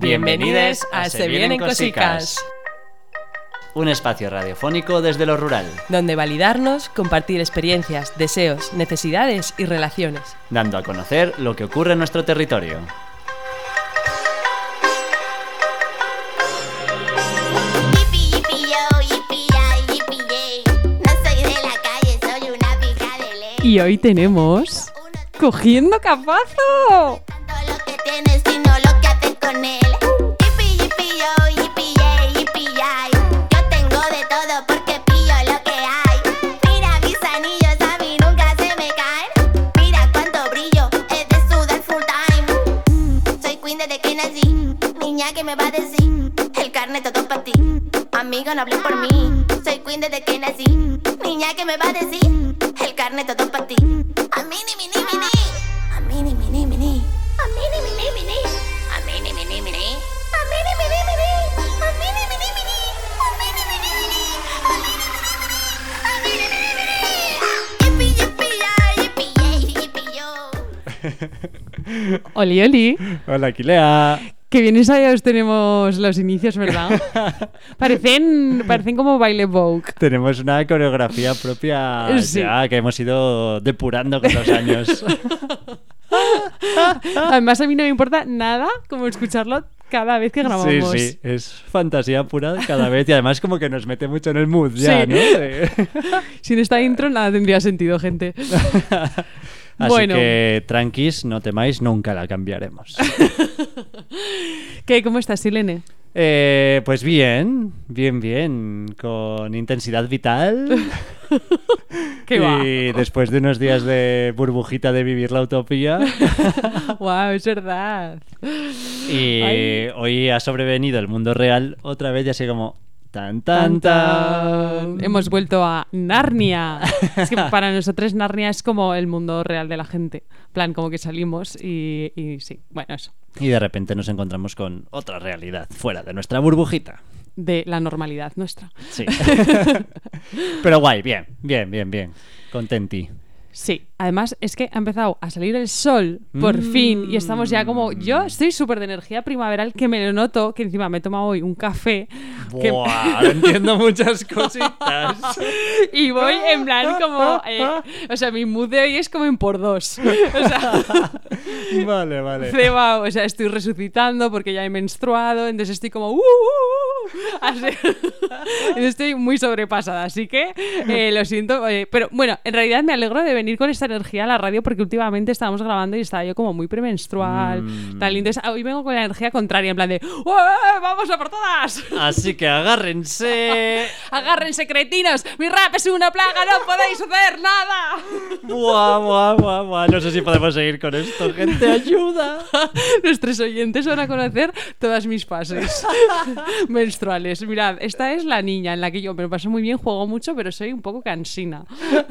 Bienvenides a Se Vienen Cosicas. Un espacio radiofónico desde lo rural, donde validarnos, compartir experiencias, deseos, necesidades y relaciones, dando a conocer lo que ocurre en nuestro territorio. Y hoy tenemos Cogiendo Capazo. ¿Qué me va a decir? El carnet todo para ti. Amigo, no hables por mí. Soy queen desde que nací. Niña, ¿qué me va a decir? El carnet todo para ti. A mí ni mini mini. A mí ni mini mini. A mí ni mini mini. A mí ni mini mini. A mí ni mini mini. A mí ni mini mini. A mí ni mini mini. A mí ni mini mini. Yippee yippee ya, yippee yay, yippee yo. Oli, oli. Hola, Kilea. Qué bien ensayados tenemos los inicios, ¿verdad? Parecen como baile Vogue. Tenemos una coreografía propia ya que hemos ido depurando con los años. Además, a mí no me importa nada como escucharlo cada vez que grabamos. Sí, es fantasía pura cada vez y además como que nos mete mucho en el mood ya, sí. ¿no? Sin esta intro nada tendría sentido, gente. Así bueno. que tranquis, no temáis, nunca la cambiaremos. ¿Qué? ¿Cómo estás, Silene? Pues bien, con intensidad vital. ¿Qué y va? después de unos días de burbujita de vivir la utopía. Wow, es verdad. Y hoy ha sobrevenido el mundo real otra vez, ya sé como... Tan. Hemos vuelto a Narnia. Es que para nosotros Narnia es como el mundo real de la gente. En plan, como que salimos y sí, bueno, eso. Y de repente nos encontramos con otra realidad fuera de nuestra burbujita. De la normalidad nuestra. Sí. Pero guay, bien. Contenti. Sí, además es que ha empezado a salir el sol por fin y estamos ya como... Yo estoy súper de energía primaveral, que me lo noto, que encima me he tomado hoy un café. Buah, ahora entiendo muchas cositas. Y voy en plan como... o sea, mi mood de hoy es como en por dos. O sea... Vale. Cebao, o sea, estoy resucitando porque ya he menstruado, entonces estoy como... Así. Entonces estoy muy sobrepasada, así que lo siento. Pero bueno, en realidad me alegro de venir con esta energía a la radio porque últimamente estábamos grabando y estaba yo como muy premenstrual, tal. Entonces hoy vengo con la energía contraria, en plan de ¡vamos a por todas! Así que agárrense. ¡Agárrense, cretinos! ¡Mi rap es una plaga! ¡No podéis hacer nada! Buah. No sé si podemos seguir con esto, gente, ayuda. Nuestros oyentes van a conocer todas mis fases menstruales. Mirad, esta es la niña en la que yo me lo paso muy bien, juego mucho, pero soy un poco cansina.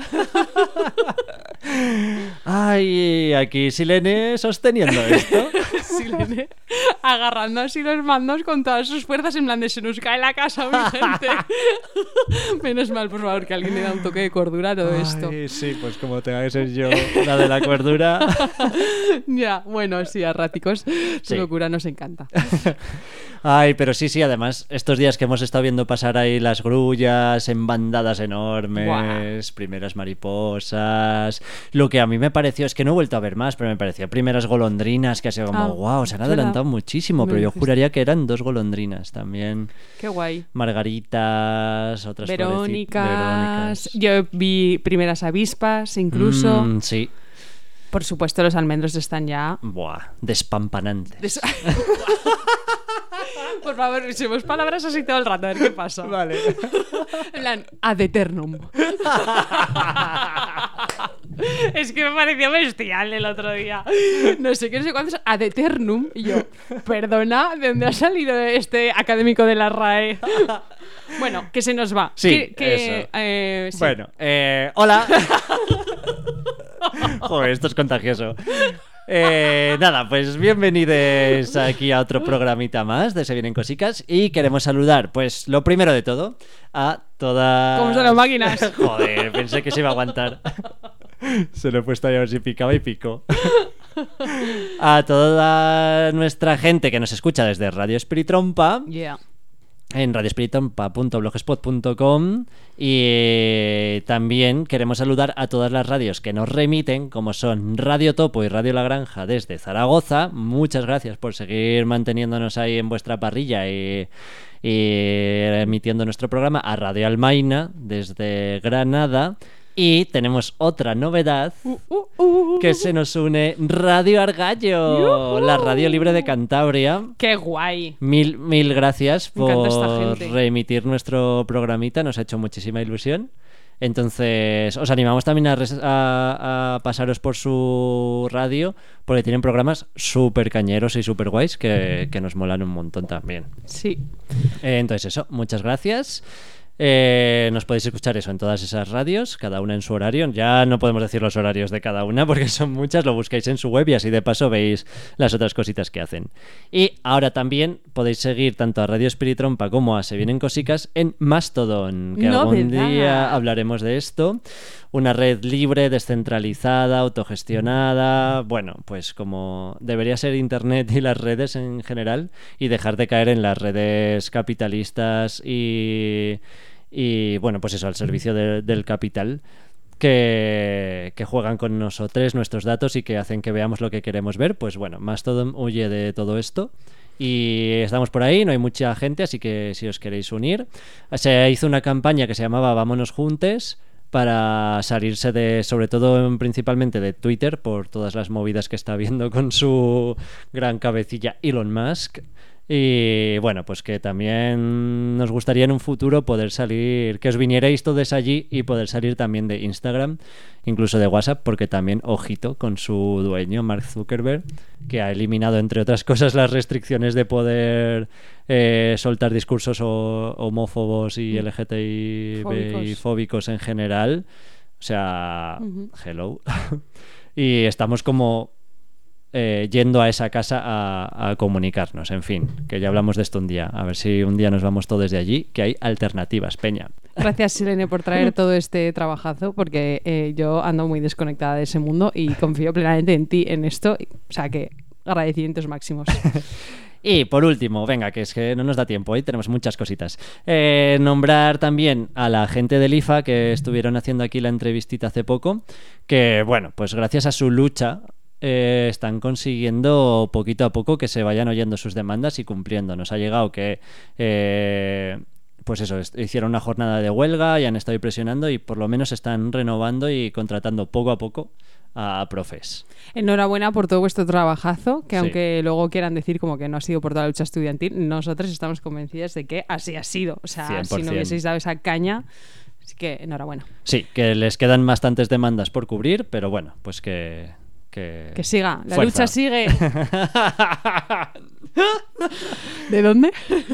Ay, aquí Silene sosteniendo esto. Silene agarrando así los mandos con todas sus fuerzas, en plan de se nos cae la casa, mi gente. Menos mal, por favor, que alguien le da un toque de cordura a todo esto. Sí, pues como tenga que ser yo la de la cordura. Ya, bueno, sí, a raticos su locura nos encanta. Ay, pero sí, además, estos días que hemos estado viendo pasar ahí las grullas en bandadas enormes, wow. Primeras mariposas. Lo que a mí me pareció, es que no he vuelto a ver más, pero me pareció primeras golondrinas, que ha sido como, wow, se han adelantado muchísimo, pero yo juraría que eran 2 golondrinas también. Qué guay. Margaritas, otras Verónicas. Yo vi primeras avispas, incluso. Sí. Por supuesto, los almendros están ya... Buah, despampanantes. Por favor, usemos palabras así todo el rato, a ver qué pasa. Vale. En plan, ad eternum. Es que me pareció bestial el otro día. No sé qué, no sé cuántos, ad eternum. Y yo, perdona, ¿de dónde ha salido este académico de la RAE? Bueno, que se nos va. Sí, eso. Sí. Bueno, hola. Joder, esto es contagioso. Nada, pues bienvenidos aquí a otro programita más de Se Vienen Cosicas. Y queremos saludar, pues lo primero de todo, a todas... ¿Cómo son las máquinas? Joder, pensé que se iba a aguantar. Se lo he puesto a ver si picaba y picó. A toda nuestra gente que nos escucha desde Radio Espiritrompa. Yeah. En radioespiritrompa.blogspot.com y también queremos saludar a todas las radios que nos remiten, como son Radio Topo y Radio La Granja desde Zaragoza. Muchas gracias por seguir manteniéndonos ahí en vuestra parrilla y emitiendo nuestro programa. A Radio Almaina desde Granada. Y tenemos otra novedad, que se nos une Radio Argallo, la radio libre de Cantabria. ¡Qué guay! Mil gracias Me encanta esta por gente. reemitir nuestro programita, nos ha hecho muchísima ilusión. Entonces, os animamos también a pasaros por su radio, porque tienen programas súper cañeros y súper guays que nos molan un montón también. Sí. Entonces eso, muchas gracias. Nos podéis escuchar eso en todas esas radios, cada una en su horario. Ya no podemos decir los horarios de cada una porque son muchas, lo buscáis en su web y así de paso veis las otras cositas que hacen. Y ahora también podéis seguir tanto a Radio Espiritrompa como a Se Vienen Cosicas en Mastodon, que algún día hablaremos de esto. Una red libre, descentralizada, autogestionada, bueno, pues como debería ser Internet y las redes en general, y dejar de caer en las redes capitalistas y bueno, pues eso, al servicio del capital, que juegan con nosotros, nuestros datos, y que hacen que veamos lo que queremos ver. Pues bueno, Mastodon huye de todo esto. Y estamos por ahí, no hay mucha gente, así que si os queréis unir. Se hizo una campaña que se llamaba Vámonos Juntes, para salirse sobre todo principalmente de Twitter, por todas las movidas que está viendo con su gran cabecilla Elon Musk. Y bueno, pues que también nos gustaría en un futuro poder salir, que os vinierais todos allí y poder salir también de Instagram, incluso de WhatsApp, porque también, ojito, con su dueño, Mark Zuckerberg, que ha eliminado, entre otras cosas, las restricciones de poder soltar discursos homófobos y LGTBI fóbicos en general. O sea, hello. Y estamos como yendo a esa casa a comunicarnos, en fin, que ya hablamos de esto un día, a ver si un día nos vamos todos de allí, que hay alternativas, peña. Gracias, Silene, por traer todo este trabajazo, porque yo ando muy desconectada de ese mundo y confío plenamente en ti en esto, o sea que agradecimientos máximos. Y por último, venga, que es que no nos da tiempo, hoy tenemos muchas cositas. Nombrar también a la gente del IFA que estuvieron haciendo aquí la entrevistita hace poco, que bueno, pues gracias a su lucha están consiguiendo poquito a poco que se vayan oyendo sus demandas y cumpliendo. Nos ha llegado que pues eso, hicieron una jornada de huelga y han estado presionando y por lo menos están renovando y contratando poco a poco a profes. Enhorabuena por todo vuestro trabajazo, que Sí. Aunque luego quieran decir como que no ha sido por toda la lucha estudiantil, nosotros estamos convencidas de que así ha sido. O sea, 100%. si no hubieseis dado esa caña, así que enhorabuena. Sí, que les quedan bastantes demandas por cubrir, pero bueno, pues que siga, la fuerza. lucha sigue. ¿De dónde?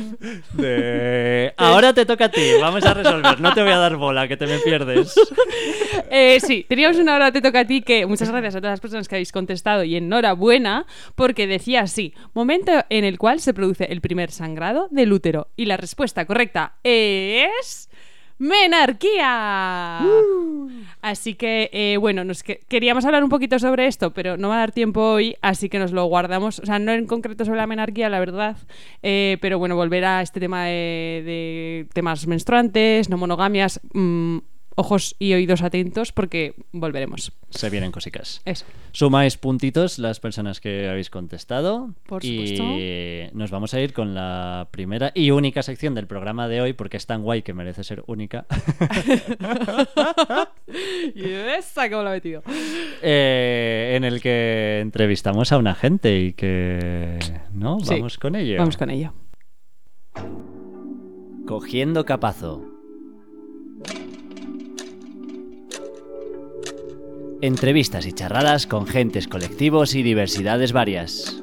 Ahora te toca a ti, vamos a resolver, no te voy a dar bola, que te me pierdes. Sí, teníamos una hora, te toca a ti, que muchas gracias a todas las personas que habéis contestado y enhorabuena, porque decía así: momento en el cual se produce el primer sangrado del útero. Y la respuesta correcta es... ¡menarquía! Así que, bueno, queríamos hablar un poquito sobre esto, pero no va a dar tiempo hoy, así que nos lo guardamos. O sea, no en concreto sobre la menarquía, la verdad, pero bueno, volver a este tema de temas menstruantes, no monogamias, ojos y oídos atentos, porque volveremos. Se vienen cosicas. Eso. Sumáis puntitos las personas que habéis contestado. Por supuesto. Y nos vamos a ir con la primera y única sección del programa de hoy, porque es tan guay que merece ser única. Y esa, ¿cómo la he metido? En el que entrevistamos a una gente y que... ¿no? Sí. Vamos con ello. Vamos con ello. Cogiendo capazo. Entrevistas y charradas con gentes, colectivos y diversidades varias.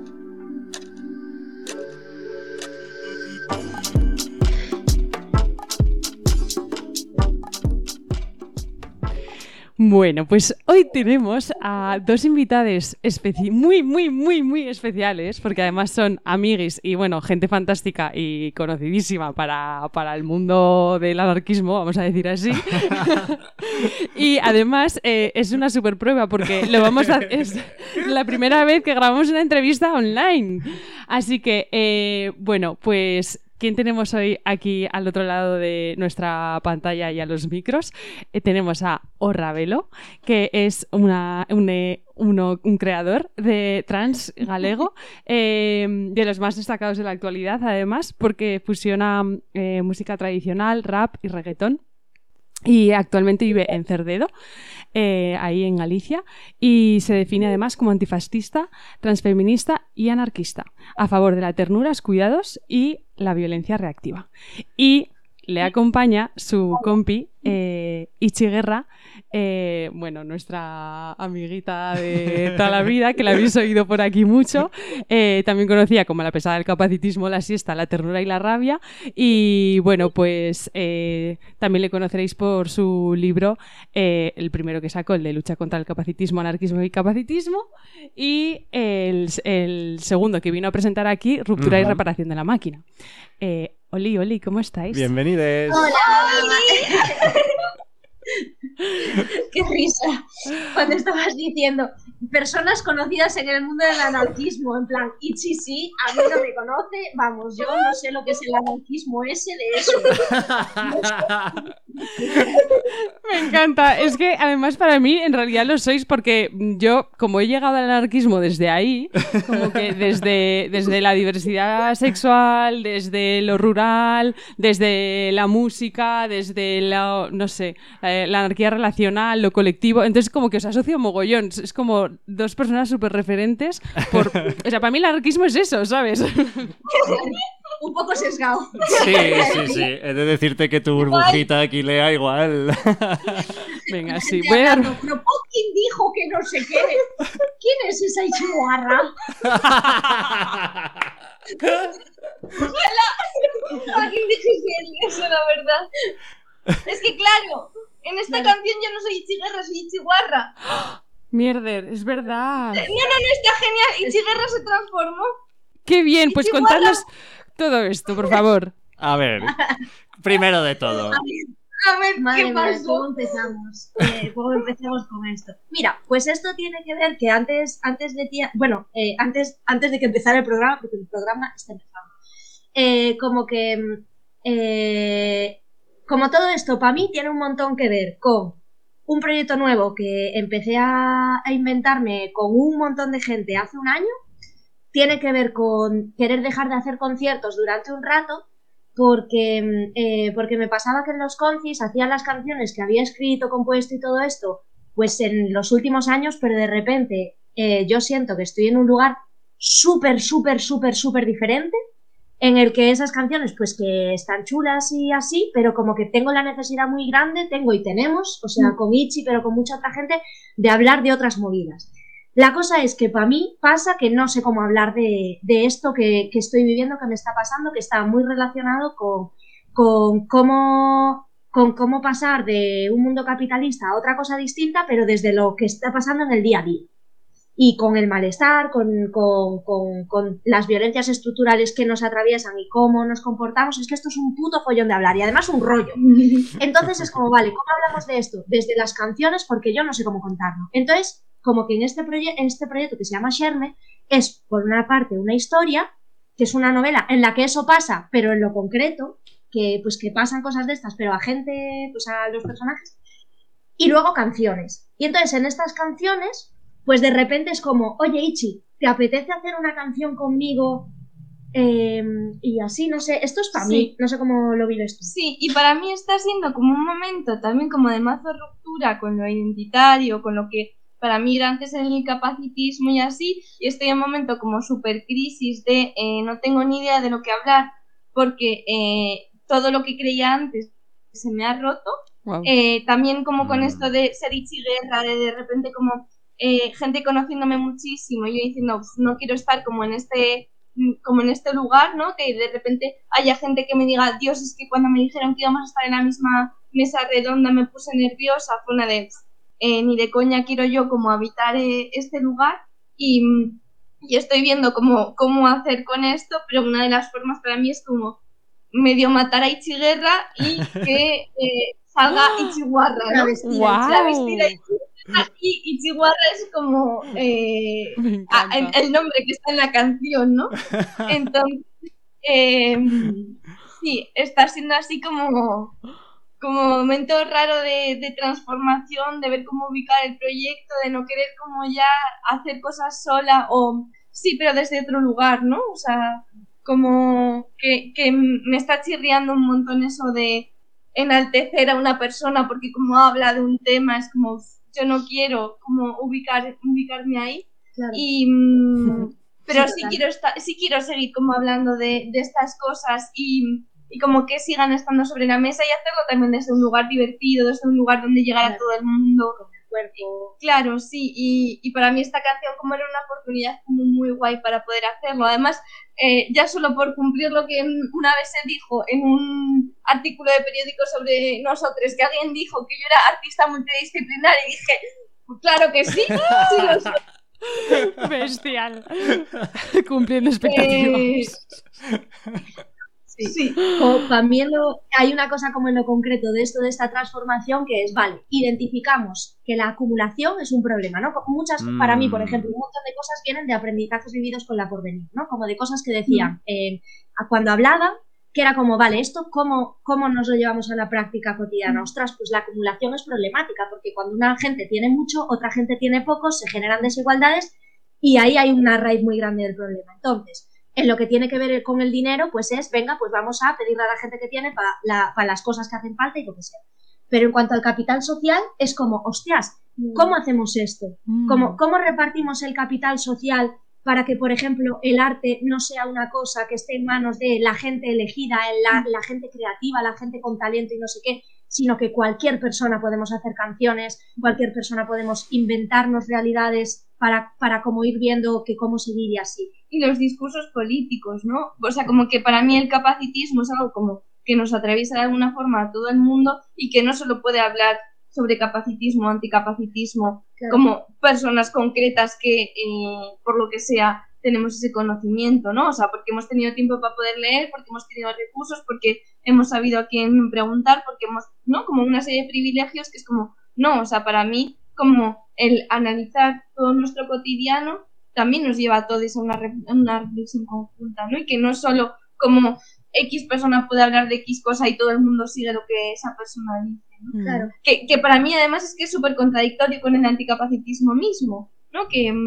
Bueno, pues hoy tenemos a dos invitades muy especiales, porque además son amiguis y, bueno, gente fantástica y conocidísima para el mundo del anarquismo, vamos a decir así. Y además es una super prueba, porque es la primera vez que grabamos una entrevista online. Así que, bueno, pues... ¿Quién tenemos hoy aquí al otro lado de nuestra pantalla y a los micros? Tenemos a Orravelo, que es un creador de trans galego, de los más destacados de la actualidad, además, porque fusiona música tradicional, rap y reggaetón. Y actualmente vive en Cerdedo, ahí en Galicia, y se define además como antifascista, transfeminista y anarquista, a favor de la ternura, los cuidados y la violencia reactiva. Y le acompaña su compi, Ichi Guerra, bueno, nuestra amiguita de toda la vida, que la habéis oído por aquí mucho, también conocida como la pesada del capacitismo, la siesta, la ternura y la rabia. Y bueno, pues también le conoceréis por su libro, el primero que sacó, el de lucha contra el capacitismo, anarquismo y capacitismo, y el segundo que vino a presentar aquí, ruptura y reparación de la máquina. Oli, ¿cómo estáis? Bienvenides. ¡Hola! ¡Qué risa! Cuando estabas diciendo personas conocidas en el mundo del anarquismo, en plan, Ichi sí, a mí no me conoce, vamos, yo no sé lo que es el anarquismo ese de eso. Me encanta, es que además para mí en realidad lo sois, porque yo, como he llegado al anarquismo desde ahí, como que desde la diversidad sexual, desde lo rural, desde la música, desde la, no sé, la anarquía relacional, lo colectivo, entonces como que os asocio mogollón, es como dos personas súper referentes o sea, para mí el anarquismo es eso, ¿sabes? Un poco sesgado. Sí. He de decirte que tu burbujita aquí lea igual. Venga, sí. Pero ¿quién dijo que no sé qué? ¿Quién es esa Ichiwarra? Fucking dije eso, la verdad. Es que claro, en esta canción yo no soy Ichiguerra, soy Ichiwarra. Mierder, es verdad. No, está genial. Ichiguerra se transformó. Qué bien, pues contadnos todo esto, por favor. A ver, primero de todo. A ver, Madre ¿qué mía, pasó? ¿cómo empezamos? ¿Cómo empezamos con esto? Mira, pues esto tiene que ver que antes de que empezara el programa, porque el programa está empezando, como todo esto para mí tiene un montón que ver con un proyecto nuevo que empecé a inventarme con un montón de gente hace un año. Tiene que ver con querer dejar de hacer conciertos durante un rato, porque me pasaba que en los concis hacía las canciones que había escrito, compuesto y todo esto, pues en los últimos años, pero de repente yo siento que estoy en un lugar súper diferente, en el que esas canciones pues que están chulas y así, pero como que tengo la necesidad muy grande, tenemos, o sea, con Ichi, pero con mucha otra gente, de hablar de otras movidas. La cosa es que para mí pasa que no sé cómo hablar de esto que estoy viviendo, que me está pasando, que está muy relacionado con cómo pasar de un mundo capitalista a otra cosa distinta, pero desde lo que está pasando en el día a día. Y con el malestar, con las violencias estructurales que nos atraviesan y cómo nos comportamos. Es que esto es un puto follón de hablar y además un rollo. Entonces es como, vale, ¿cómo hablamos de esto? Desde las canciones, porque yo no sé cómo contarlo. Entonces, como que en este proyecto que se llama Sherme, es por una parte una historia, que es una novela en la que eso pasa, pero en lo concreto, que pasan cosas de estas, pero a gente, pues a los personajes, y luego canciones. Y entonces en estas canciones, pues de repente es como, oye Ichi, ¿te apetece hacer una canción conmigo? Y así, no sé, esto es para mí, no sé cómo lo vives tú. Sí, y para mí está siendo como un momento también como de mazo ruptura con lo identitario, con lo que para mí era antes el capacitismo y así, y estoy en un momento como súper crisis de no tengo ni idea de lo que hablar, porque todo lo que creía antes se me ha roto. Wow. También como con esto de ser Ichiguerra, de repente como gente conociéndome muchísimo, y yo diciendo, no quiero estar como en este lugar, ¿no? Que de repente haya gente que me diga, Dios, es que cuando me dijeron que íbamos a estar en la misma mesa redonda me puse nerviosa, fue una de... ni de coña quiero yo como habitar este lugar y estoy viendo cómo hacer con esto, pero una de las formas para mí es como medio matar a Ichiguerra y que salga Ichiguarra, ¿no? ¡Guau! La vestida y Ichiguarra es como Me encanta. el nombre que está en la canción, ¿no? Entonces, sí, está siendo así como momento raro de transformación, de ver cómo ubicar el proyecto, de no querer como ya hacer cosas sola o sí, pero desde otro lugar, ¿no? O sea, como que me está chirriando un montón eso de enaltecer a una persona porque como habla de un tema es como yo no quiero como ubicarme ahí. Claro. Pero Sí, sí quiero seguir como hablando de estas cosas y como que sigan estando sobre la mesa y hacerlo también desde un lugar divertido, desde un lugar donde llegar a todo el mundo. Con el cuerpo. Claro, sí, y para mí esta canción como era una oportunidad como muy guay para poder hacerlo. Además, ya solo por cumplir lo que una vez se dijo en un artículo de periódico sobre nosotros, que alguien dijo que yo era artista multidisciplinar y dije, pues claro que sí, sí lo soy. Bestial. Cumpliendo expectativas. Sí. También hay una cosa como en lo concreto de esto, de esta transformación, que es, vale, identificamos que la acumulación es un problema, ¿no? Para mí, por ejemplo, un montón de cosas vienen de aprendizajes vividos con la porvenir, ¿no? Como de cosas que decían cuando hablaban, que era como, vale, esto, ¿cómo nos lo llevamos a la práctica cotidiana? Ostras, pues la acumulación es problemática, porque cuando una gente tiene mucho, otra gente tiene poco, se generan desigualdades y ahí hay una raíz muy grande del problema. Entonces, en lo que tiene que ver con el dinero, pues es, venga, pues vamos a pedirle a la gente que tiene para las cosas que hacen falta y lo que sea. Pero en cuanto al capital social, es como, hostias, ¿cómo hacemos esto? ¿Cómo repartimos el capital social para que, por ejemplo, el arte no sea una cosa que esté en manos de la gente elegida, la gente creativa, la gente con talento y no sé qué, sino que cualquier persona podemos hacer canciones, cualquier persona podemos inventarnos realidades para como ir viendo que cómo seguir y así. Y los discursos políticos, ¿no? O sea, como que para mí el capacitismo es algo como que nos atraviesa de alguna forma a todo el mundo y que no solo puede hablar sobre capacitismo, anticapacitismo, claro, como personas concretas que, por lo que sea, tenemos ese conocimiento, ¿no? O sea, porque hemos tenido tiempo para poder leer, porque hemos tenido recursos, porque hemos sabido a quién preguntar, porque hemos, ¿no? Como una serie de privilegios que es como, no, o sea, para mí, como el analizar todo nuestro cotidiano también nos lleva a todos a una reflexión conjunta, ¿no? Y que no es solo como X persona puede hablar de X cosa y todo el mundo sigue lo que esa persona dice, ¿no? Claro. Que para mí además es que es súper contradictorio con el anticapacitismo mismo, ¿no?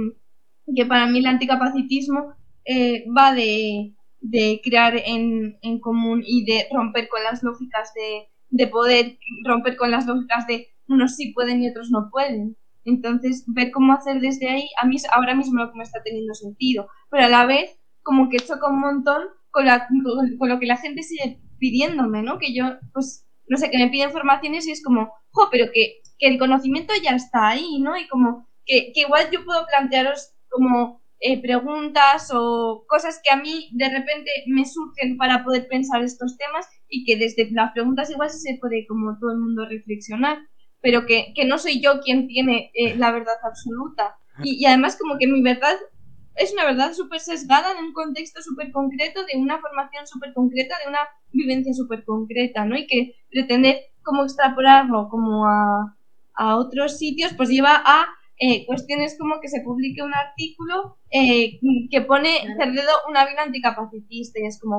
Que para mí el anticapacitismo va de crear en común y de romper con las lógicas de poder, romper con las lógicas de unos sí pueden y otros no pueden. Entonces, ver cómo hacer desde ahí, a mí es ahora mismo lo que me está teniendo sentido, pero a la vez como que choca un montón con lo que la gente sigue pidiéndome, ¿no? Que yo, pues, no sé, que me piden formaciones y es como, pero que el conocimiento ya está ahí, ¿no? Y como que igual yo puedo plantearos como preguntas o cosas que a mí de repente me surgen para poder pensar estos temas y que desde las preguntas igual se puede como todo el mundo reflexionar, pero que no soy yo quien tiene la verdad absoluta. Y además como que mi verdad es una verdad súper sesgada en un contexto súper concreto, de una formación súper concreta, de una vivencia súper concreta, ¿no? Y que pretender como extrapolarlo como a otros sitios, pues lleva a cuestiones como que se publique un artículo que pone Cerdedo una vida anticapacitista y es como,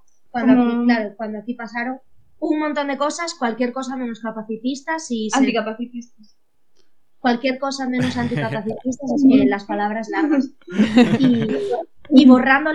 Cuando aquí pasaron un montón de cosas, cualquier cosa menos capacitistas y anticapacitistas. Cualquier cosa menos anticapacitistas, es que las palabras largas. Y borrando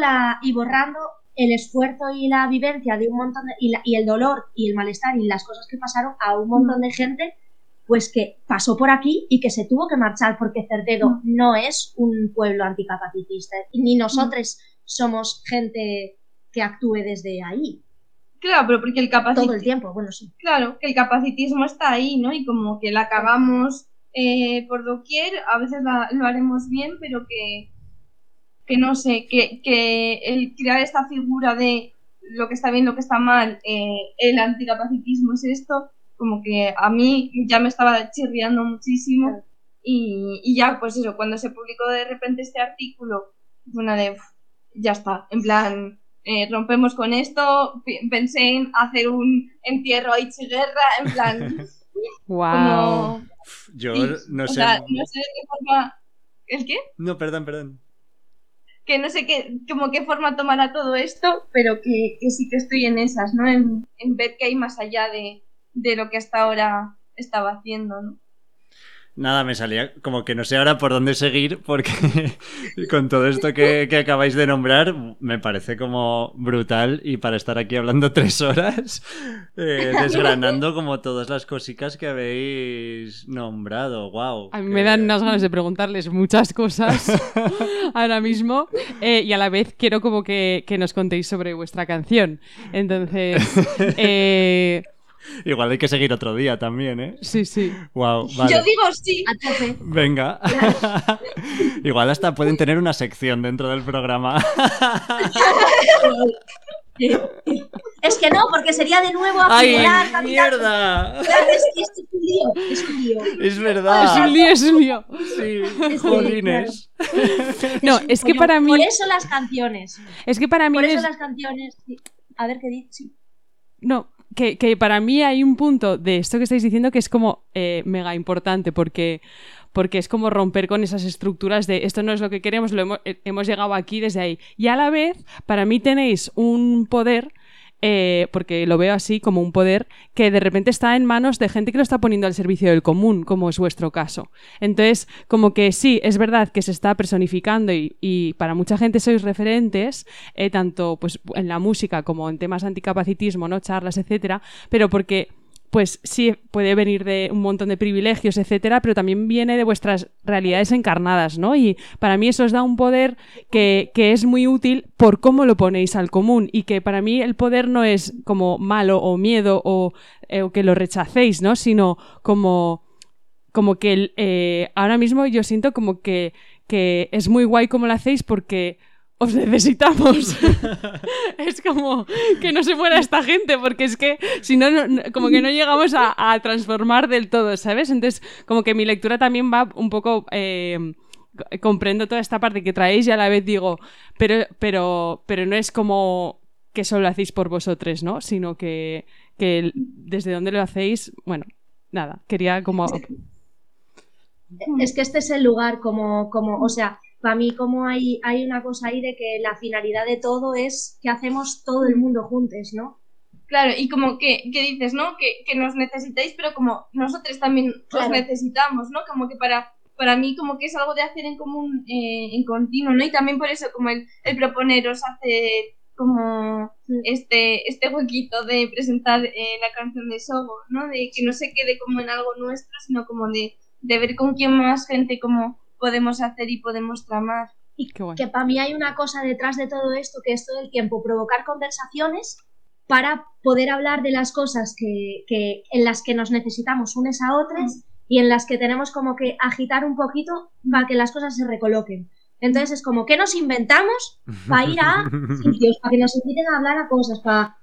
el esfuerzo y la vivencia de un montón y el dolor y el malestar y las cosas que pasaron a un montón de gente, pues que pasó por aquí y que se tuvo que marchar, porque Cerdedo no es un pueblo anticapacitista, ni nosotros somos gente que actúe desde ahí. Claro, pero porque el capacitismo... Todo el tiempo, bueno, sí. Claro, que el capacitismo está ahí, ¿no? Y como que la cagamos por doquier, a veces lo haremos bien, pero que no sé, que el crear esta figura de lo que está bien, lo que está mal, el anticapacitismo es esto, como que a mí ya me estaba chirriando muchísimo y ya pues eso, cuando se publicó de repente este artículo, fue una de ya está, en plan rompemos con esto, pensé en hacer un entierro a Ichiguerra, en plan Wow. como... Yo no o sé. sea, no sé de qué forma... ¿El qué? No, perdón. Que no sé como qué forma tomará todo esto, pero que sí que estoy en esas, ¿no? En ver qué hay más allá de lo que hasta ahora estaba haciendo, ¿no? Nada, me salía como que no sé ahora por dónde seguir porque con todo esto que acabáis de nombrar me parece como brutal y para estar aquí hablando 3 horas desgranando como todas las cositas que habéis nombrado. Wow. A mí me dan unas ganas de preguntarles muchas cosas ahora mismo y a la vez quiero como que nos contéis sobre vuestra canción. Entonces... Igual hay que seguir otro día también, ¿eh? Sí. Wow, vale. Yo digo sí. A tope. Venga. Igual hasta pueden tener una sección dentro del programa. Es que no, porque sería de nuevo ¡Ay, acumular capital. mierda! Es un lío, es un lío. Es verdad. Es un lío. Sí, jolines. No, es que para mí... Por eso las canciones. Es que para mí... Por eso las canciones. Sí. A ver qué dices. Sí. No, que para mí hay un punto de esto que estáis diciendo que es como mega importante porque es como romper con esas estructuras de esto no es lo que queremos, hemos llegado aquí desde ahí. Y a la vez, para mí tenéis un poder, porque lo veo así como un poder, que de repente está en manos de gente que lo está poniendo al servicio del común, como es vuestro caso. Entonces, como que sí, es verdad que se está personificando y para mucha gente sois referentes, tanto pues, en la música como en temas anticapacitismo, ¿no? Charlas, etcétera, pero porque... pues sí, puede venir de un montón de privilegios, etcétera, pero también viene de vuestras realidades encarnadas, ¿no? Y para mí eso os da un poder que es muy útil por cómo lo ponéis al común y que para mí el poder no es como malo o miedo o que lo rechacéis, ¿no? Sino como que ahora mismo yo siento como que es muy guay como lo hacéis porque... os necesitamos. Es como que no se muera esta gente, porque es que si no, como que no llegamos a transformar del todo, ¿sabes? Entonces, como que mi lectura también va un poco... comprendo toda esta parte que traéis y a la vez digo, pero no es como que solo lo hacéis por vosotros, ¿no? Sino que desde dónde lo hacéis, bueno, nada, quería como... Es que este es el lugar como o sea... Para mí como hay una cosa ahí de que la finalidad de todo es que hacemos todo el mundo juntos, ¿no? Claro, y como que dices, ¿no? Que nos necesitáis, pero como nosotros también os necesitamos, ¿no? Como que para mí como que es algo de hacer en común, en continuo, ¿no? Y también por eso como el proponeros hacer como este huequito de presentar la canción de Sogo, ¿no? De que no se quede como en algo nuestro, sino como de ver con quién más gente como podemos hacer y podemos tramar. Y que para mí hay una cosa detrás de todo esto que es todo el tiempo provocar conversaciones para poder hablar de las cosas que en las que nos necesitamos unas a otras y en las que tenemos como que agitar un poquito para que las cosas se recoloquen. Entonces es como que nos inventamos para ir a sitios, para que nos inviten a hablar a cosas,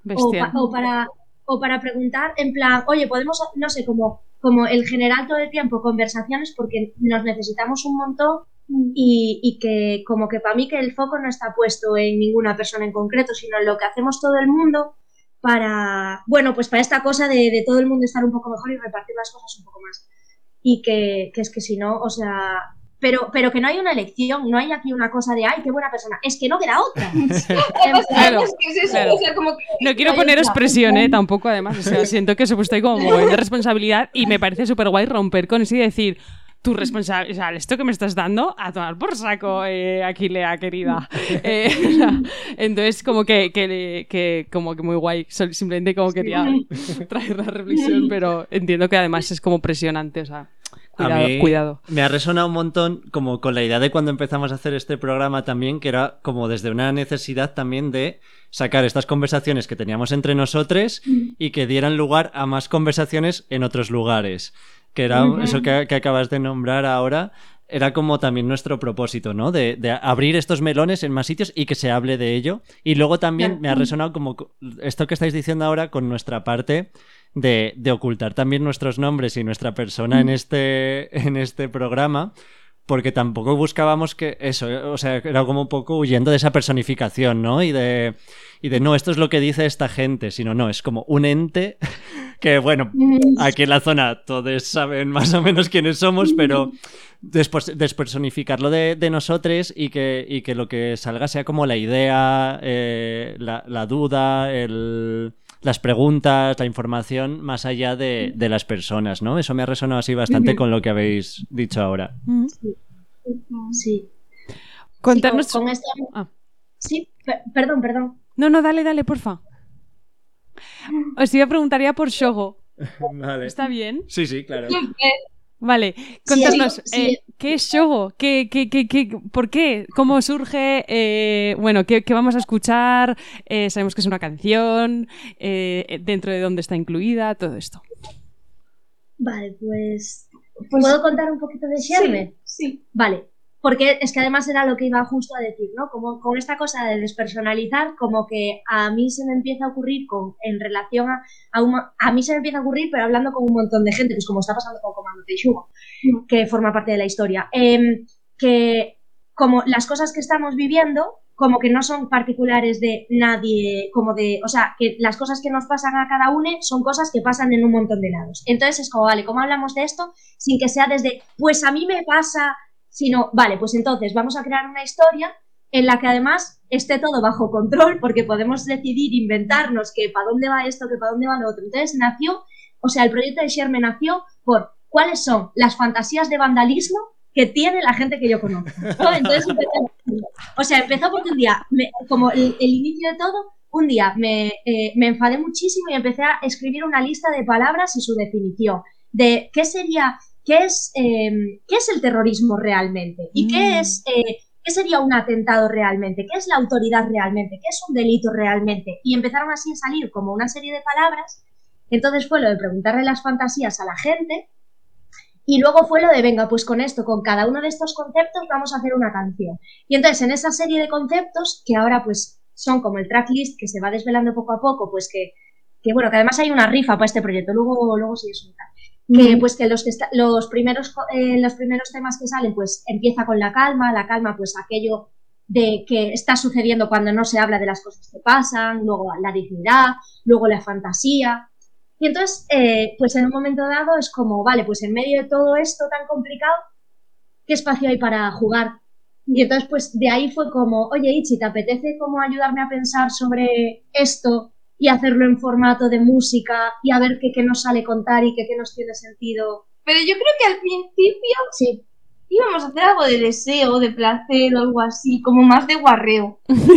o para preguntar en plan, oye, podemos, no sé, como el general todo el tiempo conversaciones porque nos necesitamos un montón y que como que para mí que el foco no está puesto en ninguna persona en concreto, sino en lo que hacemos todo el mundo para, bueno, pues para esta cosa de todo el mundo estar un poco mejor y repartir las cosas un poco más. Y que es que si no, o sea... Pero que no hay una elección, no hay aquí una cosa de ¡ay, qué buena persona! Es que no queda otra. Claro, Es que es eso, claro. o sea, como que No quiero poneros presión, tampoco, además. O sea, siento que os he puesto ahí como un momento de responsabilidad y me parece súper guay romper con eso y decir tu responsabilidad, o sea, esto que me estás dando, a tomar por saco, Aquilea, querida. Entonces, como que como que muy guay. Simplemente como quería traer la reflexión, pero entiendo que además es como presionante, o sea... Cuidado. Me ha resonado un montón como con la idea de cuando empezamos a hacer este programa también, que era como desde una necesidad también de sacar estas conversaciones que teníamos entre nosotros y que dieran lugar a más conversaciones en otros lugares. Que era eso que acabas de nombrar ahora. era como también nuestro propósito, ¿no? De abrir estos melones en más sitios y que se hable de ello. Y luego también me ha resonado como esto que estáis diciendo ahora con nuestra parte de ocultar también nuestros nombres y nuestra persona en este programa, porque tampoco buscábamos que eso, o sea, era como un poco huyendo de esa personificación, ¿no? Y de no, esto es lo que dice esta gente, sino no, es como un ente que, bueno, aquí en la zona todos saben más o menos quiénes somos, pero despersonificarlo de nosotros y que lo que salga sea como la idea, la duda, las preguntas, la información más allá de las personas, ¿no? Eso me ha resonado así bastante con lo que habéis dicho ahora. Sí. Contarnos... Sí, con esto... Sí, perdón. No, dale, porfa. Os iba a preguntaría por Shogo. Vale. ¿Está bien? Sí, claro. Vale, contarnos, sí. ¿qué es Shogo? ¿Por qué? ¿Cómo surge? Bueno, ¿qué vamos a escuchar? Sabemos que es una canción, dentro de dónde está incluida, todo esto. Vale, pues ¿puedo contar un poquito de Sherme? Sí. Vale, porque es que además era lo que iba justo a decir, ¿no? Como con esta cosa de despersonalizar, como que a mí se me empieza a ocurrir en relación a mí se me empieza a ocurrir, pero hablando con un montón de gente, pues como está pasando con Comando Teixugo, que forma parte de la historia, que como las cosas que estamos viviendo, como que no son particulares de nadie, o sea, que las cosas que nos pasan a cada uno son cosas que pasan en un montón de lados. Entonces es como, vale, ¿cómo hablamos de esto sin que sea desde, pues a mí me pasa, sino, vale, pues entonces vamos a crear una historia en la que además esté todo bajo control, porque podemos decidir inventarnos que para dónde va esto, que para dónde va lo otro. Entonces el proyecto de Sherme nació por cuáles son las fantasías de vandalismo que tiene la gente que yo conozco, ¿no? Entonces empezó porque un día, como el inicio de todo, un día me enfadé muchísimo y empecé a escribir una lista de palabras y su definición, de qué es el terrorismo realmente y qué sería un atentado realmente, qué es la autoridad realmente, qué es un delito realmente, y empezaron así a salir como una serie de palabras. Entonces fue lo de preguntarle las fantasías a la gente. Y luego fue lo de, venga, pues con cada uno de estos conceptos vamos a hacer una canción. Y entonces en esa serie de conceptos, que ahora pues son como el tracklist que se va desvelando poco a poco, pues que además hay una rifa para este proyecto, luego sí es un tal. Que pues que los primeros temas que salen, pues empieza con la calma pues aquello de que está sucediendo cuando no se habla de las cosas que pasan, luego la dignidad, luego la fantasía. Y entonces, pues en un momento dado es como, vale, pues en medio de todo esto tan complicado, ¿qué espacio hay para jugar? Y entonces, pues de ahí fue como, oye, Ichi, ¿te apetece como ayudarme a pensar sobre esto y hacerlo en formato de música y a ver qué nos sale contar y qué nos tiene sentido? Pero yo creo que al principio sí íbamos a hacer algo de deseo, de placer o algo así, como más de guarreo.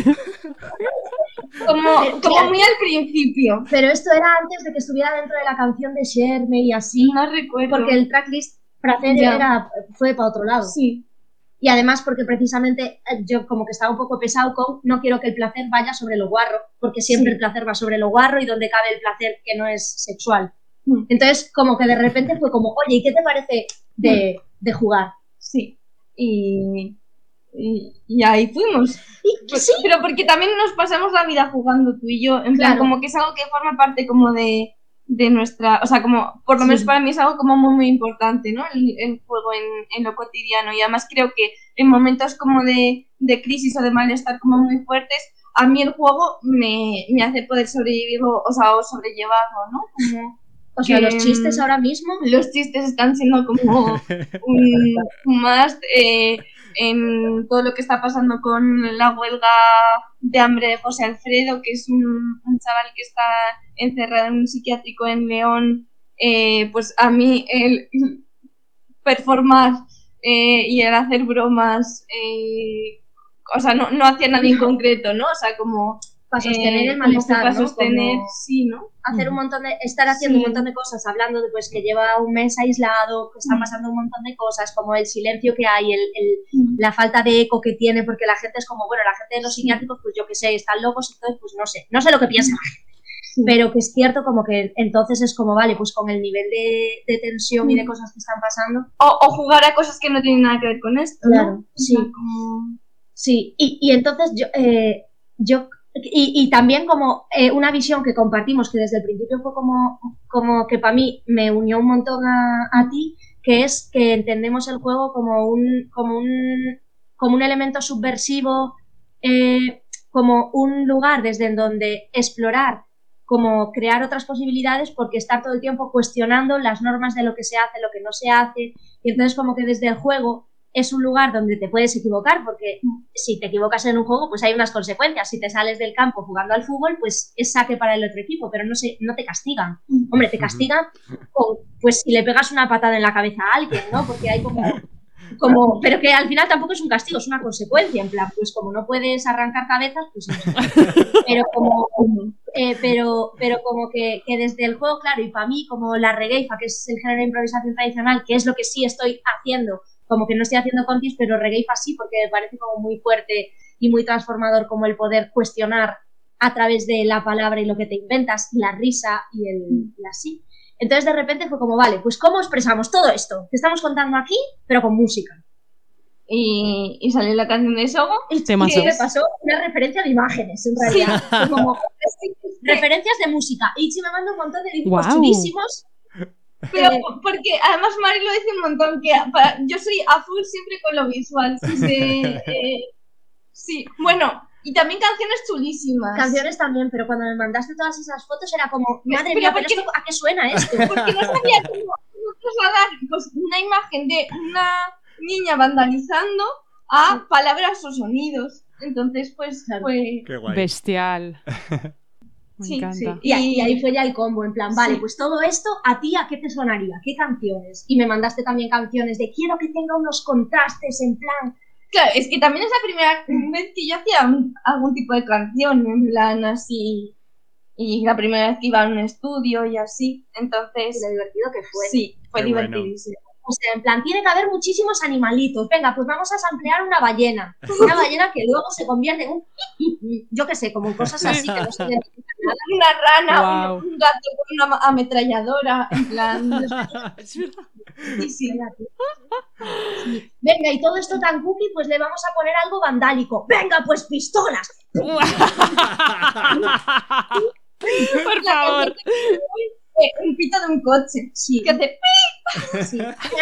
Como muy al principio. Pero esto era antes de que estuviera dentro de la canción de Sherme y así. No recuerdo. Porque el tracklist placer fue para otro lado. Sí. Y además porque precisamente yo como que estaba un poco pesado con no quiero que el placer vaya sobre lo guarro, porque siempre el placer va sobre lo guarro y donde cabe el placer que no es sexual. Entonces como que de repente fue como, oye, ¿y qué te parece de jugar? Sí. Y ahí fuimos. Sí. Pero porque también nos pasamos la vida jugando tú y yo, en plan, como que es algo que forma parte como de nuestra, o sea, como, por lo menos para mí es algo como muy, muy importante, ¿no? El juego en lo cotidiano, y además creo que en momentos como de crisis o de malestar como muy fuertes, a mí el juego me hace poder sobrellevarlo, o sobrellevarlo, ¿no? Como o sea, los chistes ahora mismo. Los chistes están siendo como un must en todo lo que está pasando con la huelga de hambre de José Alfredo, que es un chaval que está encerrado en un psiquiátrico en León. Pues a mí el performar y el hacer bromas, o sea, no hacia nadie en concreto, ¿no? O sea, como para sostener el malestar, para ¿no? sostener, como sí, ¿no? Hacer estar haciendo un montón de cosas, hablando de pues que lleva un mes aislado, que está pasando un montón de cosas, como el silencio que hay, la falta de eco que tiene, porque la gente es como, bueno, la gente de los psiquiátricos, pues yo qué sé, están locos, entonces pues no sé lo que piensa la gente. pero que es cierto como que entonces es como, vale, pues con el nivel de tensión y de cosas que están pasando. O jugar a cosas que no tienen nada que ver con esto, Claro, ¿no? sí. O sea, como... Sí, y entonces y también como una visión que compartimos, que desde el principio fue como que para mí me unió un montón a ti, que es que entendemos el juego como un elemento subversivo, como un lugar desde donde explorar, como crear otras posibilidades, porque estar todo el tiempo cuestionando las normas de lo que se hace, lo que no se hace, y entonces como que desde el juego es un lugar donde te puedes equivocar, porque si te equivocas en un juego, pues hay unas consecuencias. Si te sales del campo jugando al fútbol, pues es saque para el otro equipo, pero no te castigan. Hombre, te castigan pues si le pegas una patada en la cabeza a alguien, ¿no? Porque hay pero que al final tampoco es un castigo, es una consecuencia, en plan, pues como no puedes arrancar cabezas, pues no sé. Pero como que desde el juego, claro, y para mí como la regueifa, que es el género de improvisación tradicional, que es lo que sí estoy haciendo, como que no estoy haciendo contis, pero regueifa sí, porque me parece como muy fuerte y muy transformador como el poder cuestionar a través de la palabra y lo que te inventas, la risa y el así. Entonces de repente fue como, vale, pues ¿cómo expresamos todo esto que estamos contando aquí, pero con música? Y salió la canción de Sogo. Y me pasó una referencia de imágenes, en realidad. Sí. Como referencias de música. Ichi me manda un montón de dibujos chulísimos. Pero porque además Mari lo dice un montón, que yo soy a full siempre con lo visual. Sí, bueno, y también canciones chulísimas. Canciones también, pero cuando me mandaste todas esas fotos era como, madre mía, pero esto, ¿a qué suena esto? Porque no sabía cómo trasladar pues, una imagen de una niña vandalizando a palabras o sonidos. Entonces, pues fue... Qué guay. Bestial. Me encanta. Sí. Y ahí fue ya el combo, en plan, vale, pues todo esto, ¿a ti a qué te sonaría? ¿Qué canciones? Y me mandaste también canciones de quiero que tenga unos contrastes, en plan... Claro, es que también es la primera vez que yo hacía algún tipo de canción, en plan así, y la primera vez que iba a un estudio y así, entonces... Y lo divertido que fue. Sí, fue Qué divertidísimo. Bueno. O sea, en plan, tiene que haber muchísimos animalitos. Venga, pues vamos a samplear una ballena. Una ballena que luego se convierte en un... Yo qué sé, como cosas así que no se identifican nada. Una rana, Wow. un gato con una ametralladora, en plan... Sí. Venga, y todo esto tan cookie, pues le vamos a poner algo vandálico. Venga, pues pistolas. Por favor. Un pito de un coche. Sí. Que hace... Sí.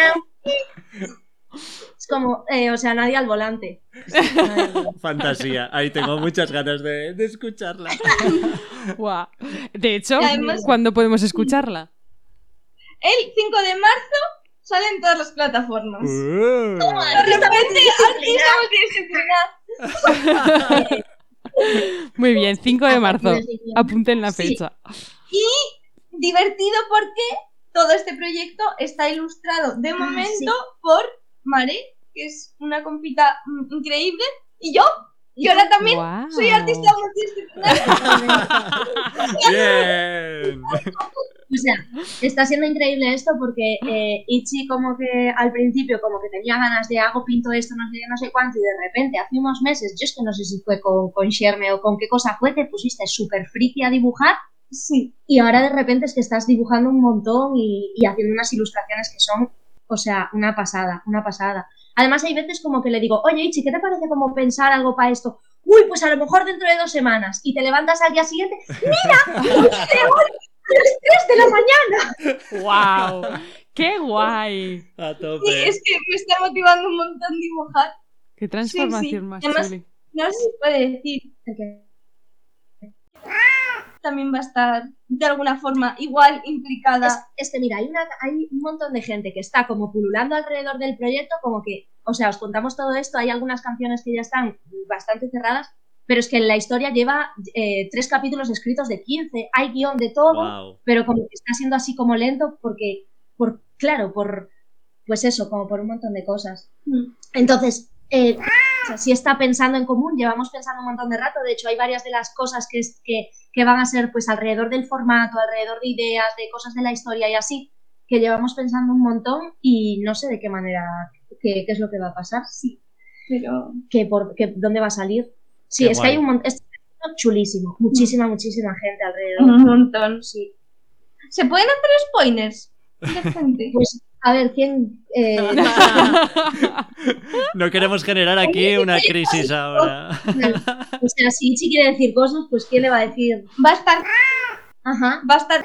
Es como, o sea, nadie al volante. Fantasía. Ahí tengo muchas ganas de escucharla. Wow. De hecho, además, ¿cuándo podemos escucharla? El 5 de marzo sale en todas las plataformas. Uh. De repente, aquí estamos disciplinados. Muy bien, 5 de marzo. Apunten la fecha. Y divertido porque todo este proyecto está ilustrado de momento por Mare, que es una compita increíble, y yo ahora también soy artista multidisciplinar. Bien. O sea, está siendo increíble esto porque Ichi como que al principio como que tenía ganas de pinto esto, no sé qué, no sé cuánto, y de repente hace unos meses, yo es que no sé si fue con Sherme o con qué cosa fue, te pusiste súper friki a dibujar. Sí. Y ahora de repente es que estás dibujando un montón y haciendo unas ilustraciones que son, o sea, una pasada, una pasada. Además hay veces como que le digo, oye Ichi, ¿qué te parece como pensar algo para esto? Uy, pues a lo mejor dentro de 2 semanas. Y te levantas al día siguiente, ¡mira! ¡Lo hice hoy! ¡A las 3 de la mañana! ¡Wow! ¡Qué guay! A tope. Sí, es que me está motivando un montón dibujar. ¡Qué transformación Sí. más Además, chuli! no sé si puede decir que también va a estar de alguna forma igual implicada. Es que mira, hay un montón de gente que está como pululando alrededor del proyecto, como que, o sea, os contamos todo esto, hay algunas canciones que ya están bastante cerradas, pero es que la historia lleva 3 capítulos escritos de 15, hay guión de todo, Wow. pero como que está siendo así como lento porque, pues eso, como por un montón de cosas. Entonces, o sea, sí está pensando en común, llevamos pensando un montón de rato, de hecho hay varias de las cosas que van a ser pues alrededor del formato, alrededor de ideas, de cosas de la historia y así, que llevamos pensando un montón y no sé de qué manera, qué es lo que va a pasar, Sí, pero... dónde va a salir. Sí, Qué es guay. que hay un montón, chulísimo. Muchísima gente alrededor. Un montón. Sí. ¿Se pueden hacer spoilers? Decente. Pues, a ver, ¿quién...? No queremos generar aquí una crisis ahora. O sea, si Ichi quiere decir cosas, pues ¿quién le va a decir? Va a estar... Ajá. Va a estar...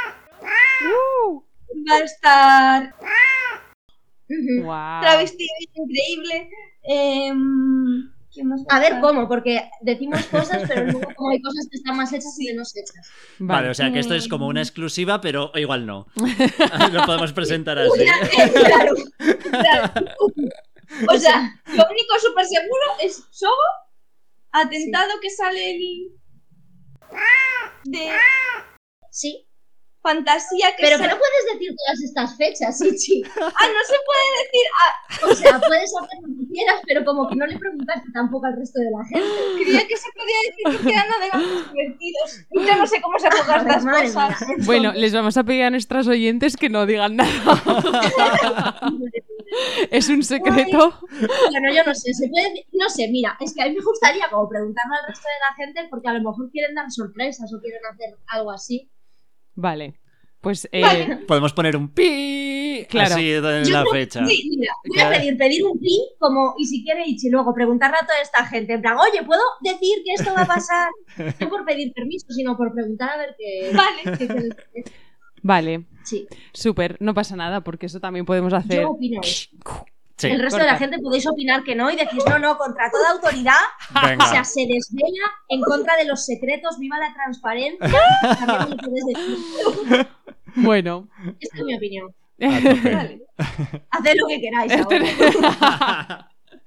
Va a estar... Ujú. Wow. Travesti increíble. ¿Quién más va A ver estar? cómo, porque decimos cosas, pero luego como hay cosas que están más hechas y menos hechas. Vale, o sea que esto es como una exclusiva, pero igual no. Lo podemos presentar así. Claro. O sea, lo único súper seguro es Sogo, atentado que sale de Sí, fantasía que pero que sale... no puedes decir todas estas fechas, Ichi. Ah, no se puede decir... O sea, puedes hacer lo que quieras, pero como que no le preguntaste tampoco al resto de la gente. Creía que se podía decir porque eran navegantes divertidos. Yo no sé cómo se pongan estas Madre cosas. mía. Bueno, les vamos a pedir a nuestras oyentes que no digan nada. Es un secreto. Bueno, yo no sé, se puede decir- no sé, mira, es que a mí me gustaría como preguntarle al resto de la gente porque a lo mejor quieren dar sorpresas o quieren hacer algo así. Vale. Pues Podemos poner un pi Claro. así en Yo la creo- fecha. Sí, mira, voy Claro. a pedir un pin como, y si quiere Ichi, luego preguntarle a toda esta gente, en plan, oye, ¿puedo decir que esto va a pasar? No por pedir permiso, sino por preguntar a ver qué... Vale. qué- vale, Sí, súper, no pasa nada porque eso también podemos hacer. yo opino eso. Sí, El resto de la corta. gente podéis opinar que no y decís, no, contra toda autoridad, venga. o sea, se desvela en contra de los secretos, viva la transparencia, también lo podéis decir. Bueno. Esta es mi opinión. A tope. Vale. Haced lo que queráis Este- ahora.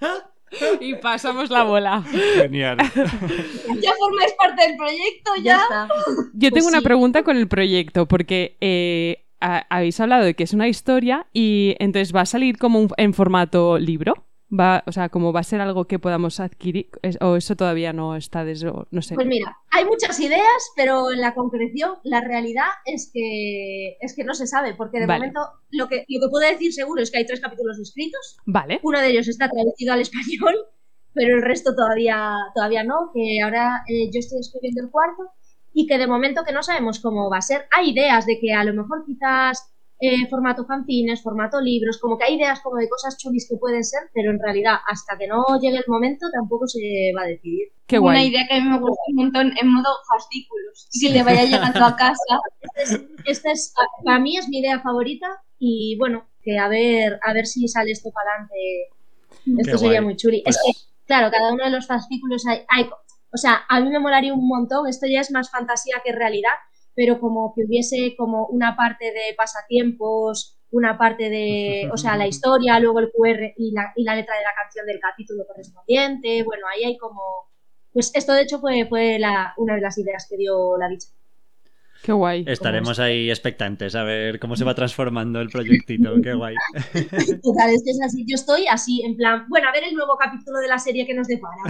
Y pasamos la bola. Genial. Ya formáis parte del proyecto, ya. está. Yo tengo Pues una sí. pregunta con el proyecto, porque habéis hablado de que es una historia y entonces va a salir como en formato libro. O sea, como va a ser algo que podamos adquirir, o eso todavía no está no sé. Pues mira, hay muchas ideas, pero en la concreción, la realidad es que no se sabe, porque de Vale. momento lo que puedo decir seguro es que hay 3 capítulos escritos, Vale. uno de ellos está traducido al español, pero el resto todavía no, que ahora yo estoy escribiendo el 4 y que de momento que no sabemos cómo va a ser. Hay ideas de que a lo mejor quizás formato fanzines, formato libros, como que hay ideas como de cosas chulis que pueden ser, pero en realidad hasta que no llegue el momento tampoco se va a decidir. Qué Una guay. idea que a mí me gusta un montón en modo fascículos. Y que le vaya llegando a casa. Esta es, para mí es mi idea favorita y bueno, que a ver si sale esto para adelante. Esto Qué sería guay. muy chuli. Pues- Es que, claro, cada uno de los fascículos hay, o sea, a mí me molaría un montón, esto ya es más fantasía que realidad, pero como que hubiese como una parte de pasatiempos, una parte de, o sea, la historia, luego el QR y la letra de la canción del capítulo correspondiente, bueno, ahí hay como... Pues esto de hecho fue una de las ideas que dio la dicha. Qué guay. Estaremos ahí expectantes a ver cómo se va transformando el proyectito. Qué guay. Total, es que es así, yo estoy así, en plan, bueno, a ver el nuevo capítulo de la serie que nos depara.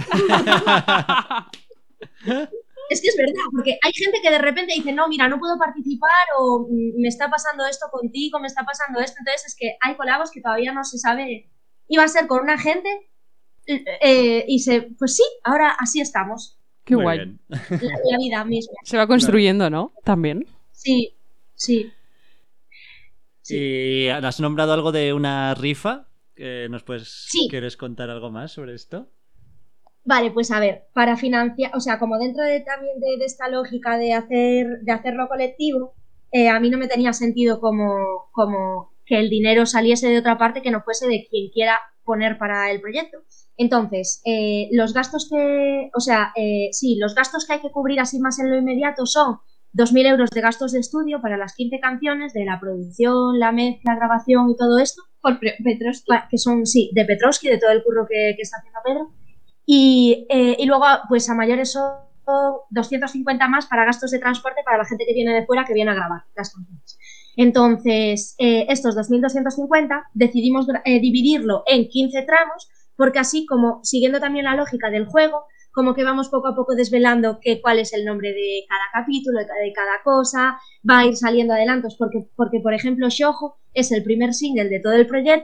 Es que es verdad, porque hay gente que de repente dice, no, mira, no puedo participar o me está pasando esto contigo, me está pasando esto. Entonces es que hay colabos que todavía no se sabe. Iba a ser con una gente pues sí, ahora así estamos. Qué Muy guay. bien. La vida misma. Se va construyendo, ¿no? También. Sí, sí. ¿Y has nombrado algo de una rifa? Sí. ¿Quieres contar algo más sobre esto? Vale, pues a ver, para financiar, o sea, como dentro también de esta lógica de hacerlo colectivo, a mí no me tenía sentido como que el dinero saliese de otra parte que no fuese de quien quiera poner para el proyecto. Entonces, los gastos los gastos que hay que cubrir así más en lo inmediato son 2.000 euros de gastos de estudio para las 15 canciones, de la producción, la mezcla, grabación y todo esto, Por Petrovsky. que son, sí, de Petrovsky, de todo el curro que está haciendo Pedro. Y luego, pues a mayores son 250 más para gastos de transporte para la gente que viene de fuera, que viene a grabar las canciones. Entonces, estos 2.250 decidimos dividirlo en 15 tramos, porque así como, siguiendo también la lógica del juego, como que vamos poco a poco desvelando cuál es el nombre de cada capítulo, de cada cosa, va a ir saliendo adelantos, porque por ejemplo, Shoujo es el primer single de todo el proyecto,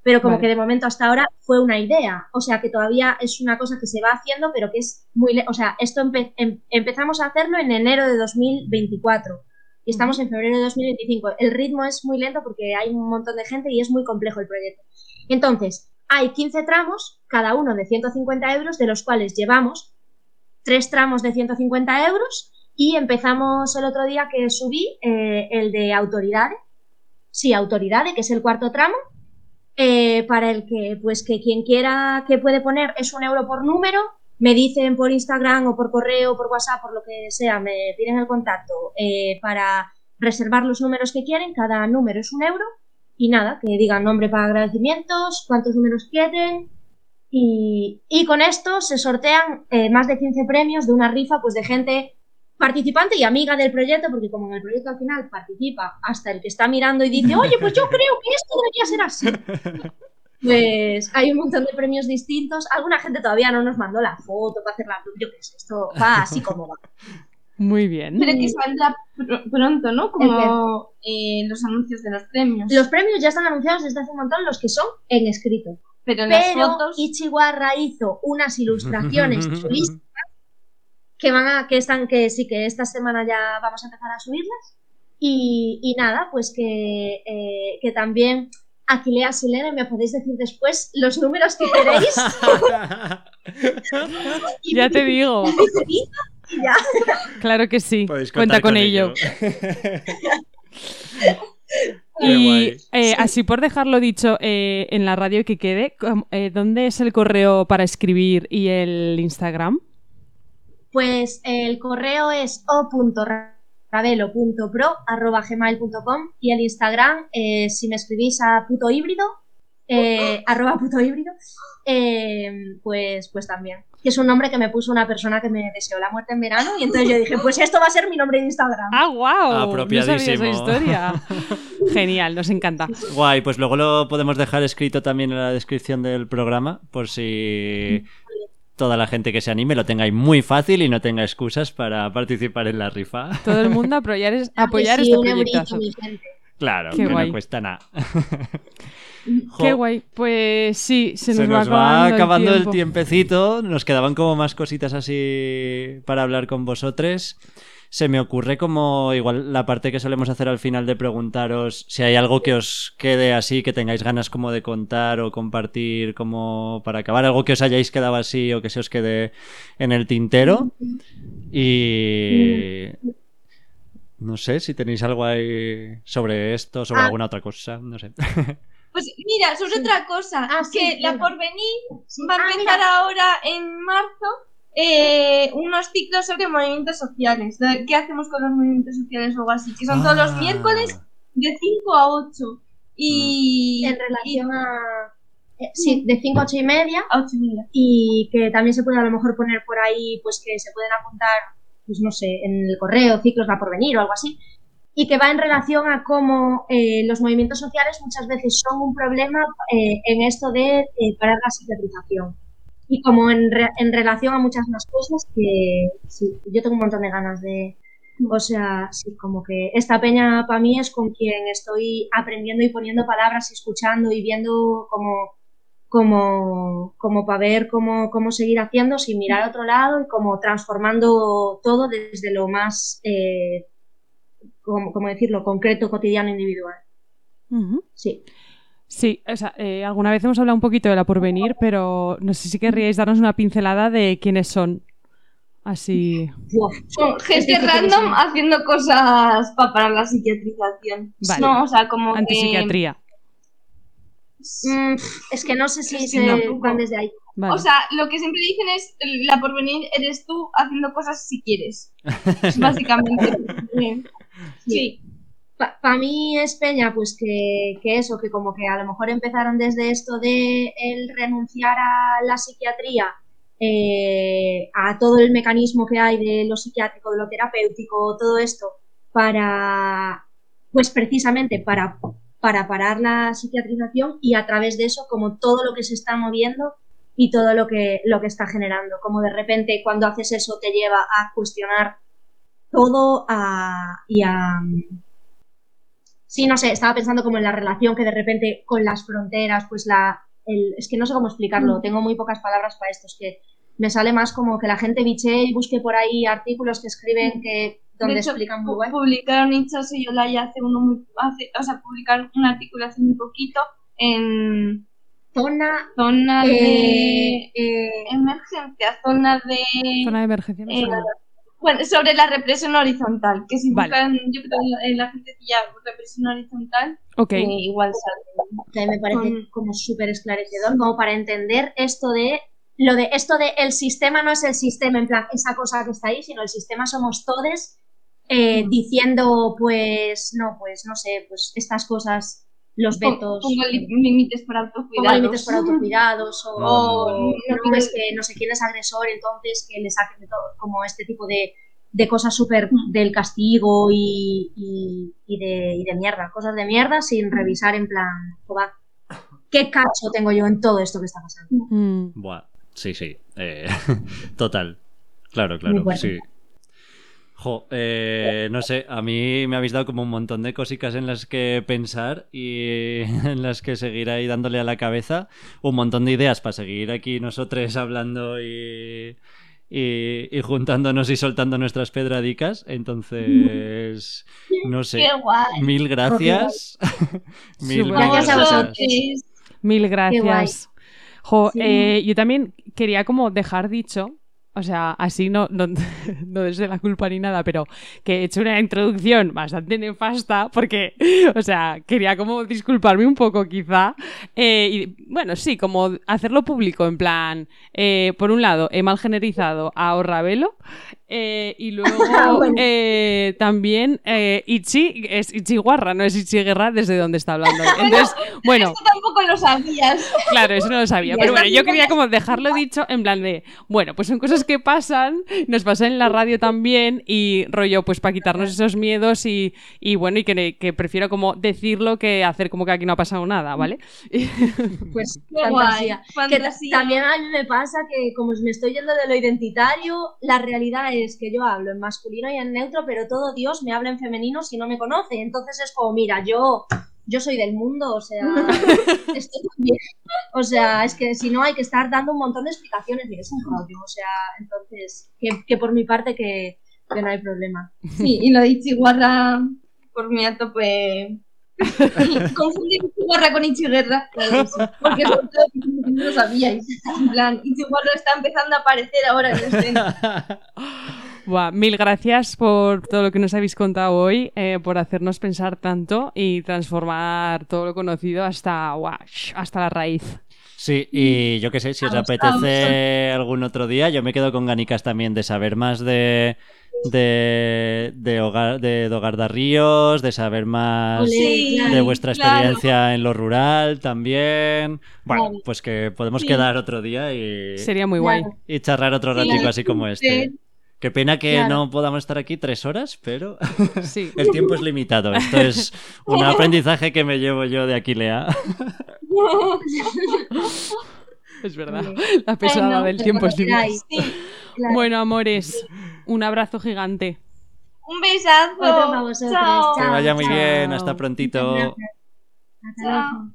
pero como Vale. que de momento hasta ahora fue una idea, o sea que todavía es una cosa que se va haciendo, pero que es o sea, esto empezamos a hacerlo en enero de 2024 y estamos en febrero de 2025. El ritmo es muy lento porque hay un montón de gente y es muy complejo el proyecto. Entonces, hay 15 tramos, cada uno de 150 euros, de los cuales llevamos 3 tramos de 150 euros y empezamos el otro día que subí el de Autoridades, que es el cuarto tramo, para el que, pues, que quien quiera que puede poner es 1 euro por número, me dicen por Instagram o por correo, por WhatsApp, por lo que sea, me piden el contacto para reservar los números que quieren, cada número es 1 euro y nada, que digan nombre para agradecimientos, cuántos números quieren y con esto se sortean más de 15 premios de una rifa pues de gente participante y amiga del proyecto, porque como en el proyecto al final participa hasta el que está mirando y dice, oye, pues yo creo que esto debería ser así. Pues hay un montón de premios distintos. Alguna gente todavía no nos mandó la foto para hacer la... Yo qué sé, esto va así como va. Muy bien. Pero que saldrá pronto, ¿no? Como los anuncios de los premios. Los premios ya están anunciados desde hace un montón, los que son en escrito. Pero en las fotos... Ichiwarra hizo unas ilustraciones chulísimas que esta semana ya vamos a empezar a subirlas. Y nada, pues que también Aquilea Silene, me podéis decir después los números que queréis. Ya te digo. Y ya. Claro que sí. Podéis Cuenta contar con ello. Y así por dejarlo dicho en la radio que quede, ¿dónde es el correo para escribir y el Instagram? Pues el correo es o.ravelo.pro@gmail.com y el Instagram, si me escribís a puto híbrido, @puto híbrido, pues también. Que es un nombre que me puso una persona que me deseó la muerte en verano y entonces yo dije, pues esto va a ser mi nombre de Instagram. ¡Ah, guau! Apropiadísimo. No sabía esa historia. Genial, nos encanta. Guay, pues luego lo podemos dejar escrito también en la descripción del programa, por si toda la gente que se anime lo tenga ahí muy fácil y no tenga excusas para participar en la rifa. Todo el mundo apoyar Sí, este un proyectazo. eurito, mi gente. Claro, Qué que guay. no cuesta nada. Qué Jo, guay. Pues sí, se nos nos va acabando el tiempo. tiempecito. Nos quedaban como más cositas así para hablar con vosotros. Se me ocurre como igual la parte que solemos hacer al final de preguntaros si hay algo que os quede así, que tengáis ganas como de contar o compartir como para acabar, algo que os hayáis quedado así o que se os quede en el tintero. Y no sé si tenéis algo ahí sobre esto, sobre alguna otra cosa, no sé. Pues mira, sobre otra cosa, que la venga. Porvenir va a empezar ahora en marzo unos ciclos sobre movimientos sociales. ¿Qué hacemos con los movimientos sociales o algo así? Que son todos los miércoles de 5 a 8. Y En relación a... sí, de 5 a 8 y media. a 8:30. Y que también se puede a lo mejor poner por ahí, pues que se pueden apuntar, pues no sé, en el correo, ciclos va por venir o algo así, y que va en relación a cómo los movimientos sociales muchas veces son un problema en esto de parar la psiquiatrización. Y como en relación a muchas más cosas que sí, yo tengo un montón de ganas de... O sea, sí, como que esta peña para mí es con quien estoy aprendiendo y poniendo palabras y escuchando y viendo como para ver cómo seguir haciendo sin mirar a otro lado y como transformando todo desde lo más, como decirlo, concreto, cotidiano, individual. Ujú. Sí. Sí, o sea, alguna vez hemos hablado un poquito de la Porvenir, pero no sé si querríais darnos una pincelada de quiénes son. Así. Uf, Son gente es difícil, random sí. haciendo cosas para parar la psiquiatrización. Vale. No, o sea, como Antipsiquiatría. Es que no sé si Es que se tampoco. van desde ahí. Vale. O sea, lo que siempre dicen es la Porvenir eres tú haciendo cosas si quieres. Básicamente. Sí. Para mí es peña, pues que eso, que como que a lo mejor empezaron desde esto de el renunciar a la psiquiatría, a todo el mecanismo que hay de lo psiquiátrico, de lo terapéutico, todo esto, para, pues precisamente para parar la psiquiatrización y a través de eso como todo lo que se está moviendo y todo lo que está generando, como de repente cuando haces eso te lleva a cuestionar todo Sí, no sé, estaba pensando como en la relación que de repente con las fronteras, pues es que no sé cómo explicarlo, tengo muy pocas palabras para esto, es que me sale más como que la gente bichee y busque por ahí artículos que escriben donde de hecho, explican muy guay. Publicaron Itxaso y Olaya publicaron un artículo hace muy poquito en Zona de emergencia, Zona de emergencia me suena. Bueno, sobre la represión horizontal, que si Vale. buscan, yo creo en la gente ya represión horizontal, igual sale. Que me parece como súper esclarecedor, como para entender esto de el sistema no es el sistema, en plan, esa cosa que está ahí, sino el sistema somos todos diciendo, pues no sé, pues estas cosas, los vetos. Pongo límites para autocuidados. O no ves que no sé quién es agresor, entonces que le saquen de todo, como este tipo de cosas súper del castigo y de mierda, cosas de mierda sin revisar en plan, joder, ¿qué cacho tengo yo en todo esto que está pasando? Buah, sí. Total. Claro, sí. No sé, a mí me habéis dado como un montón de cositas en las que pensar y en las que seguir ahí dándole a la cabeza. Un montón de ideas para seguir aquí nosotros hablando y juntándonos y soltando nuestras pedradicas. Entonces, no sé. ¡Qué guay! Mil gracias. Gracias a vosotros. Mil gracias. Sí. Yo también quería como dejar dicho, o sea, así no es de la culpa ni nada, pero que he hecho una introducción bastante nefasta porque, o sea, quería como disculparme un poco quizá. Y bueno, sí, como hacerlo público, en plan, por un lado, he mal generizado a Orravelo. Y luego también Itxi es Itxiguarra, no es Itxiguerra desde donde está hablando. Entonces, bueno. Eso tampoco lo sabías. Claro, eso no lo sabía. Pero bueno, yo quería como dejarlo dicho en plan de, bueno, pues son cosas que pasan, nos pasan en la radio también y rollo, pues para quitarnos esos miedos y bueno, y que prefiero como decirlo que hacer como que aquí no ha pasado nada, ¿vale? Pues fantasía. Que también a mí me pasa que como me estoy yendo de lo identitario, la realidad es que yo hablo en masculino y en neutro, pero todo Dios me habla en femenino si no me conoce. Entonces es como, mira, yo soy del mundo, o sea, esto también. O sea, es que si no hay que estar dando un montón de explicaciones y es un rollo, o sea, entonces, que por mi parte que no hay problema. Sí, y lo de Itxiguarra, por mi a tope. Confundir Itxiguarra con Itxiguerra, claro, sí, porque sobre todo no lo sabíais. En plan, Itxiguarra está empezando a aparecer ahora en la escena. Buah, mil gracias por todo lo que nos habéis contado hoy, por hacernos pensar tanto y transformar todo lo conocido hasta la raíz. Sí, y yo qué sé, si os apetece algún otro día, yo me quedo con ganicas también de saber más de Hogar de Ríos, de saber más de vuestra experiencia en lo rural también. Bueno, pues que podemos quedar otro día y sería muy guay. Y charlar otro ratico así como este. Qué pena que no podamos estar aquí 3 horas, pero sí. El tiempo es limitado. Esto es un aprendizaje que me llevo yo de Aquilea. Es verdad, la pesada del tiempo es limitada. Sí, claro. Bueno, amores, un abrazo gigante. Un besazo. Otro para vosotros. Chao. Que vaya muy Chao. bien, hasta prontito. Hasta luego. Chao.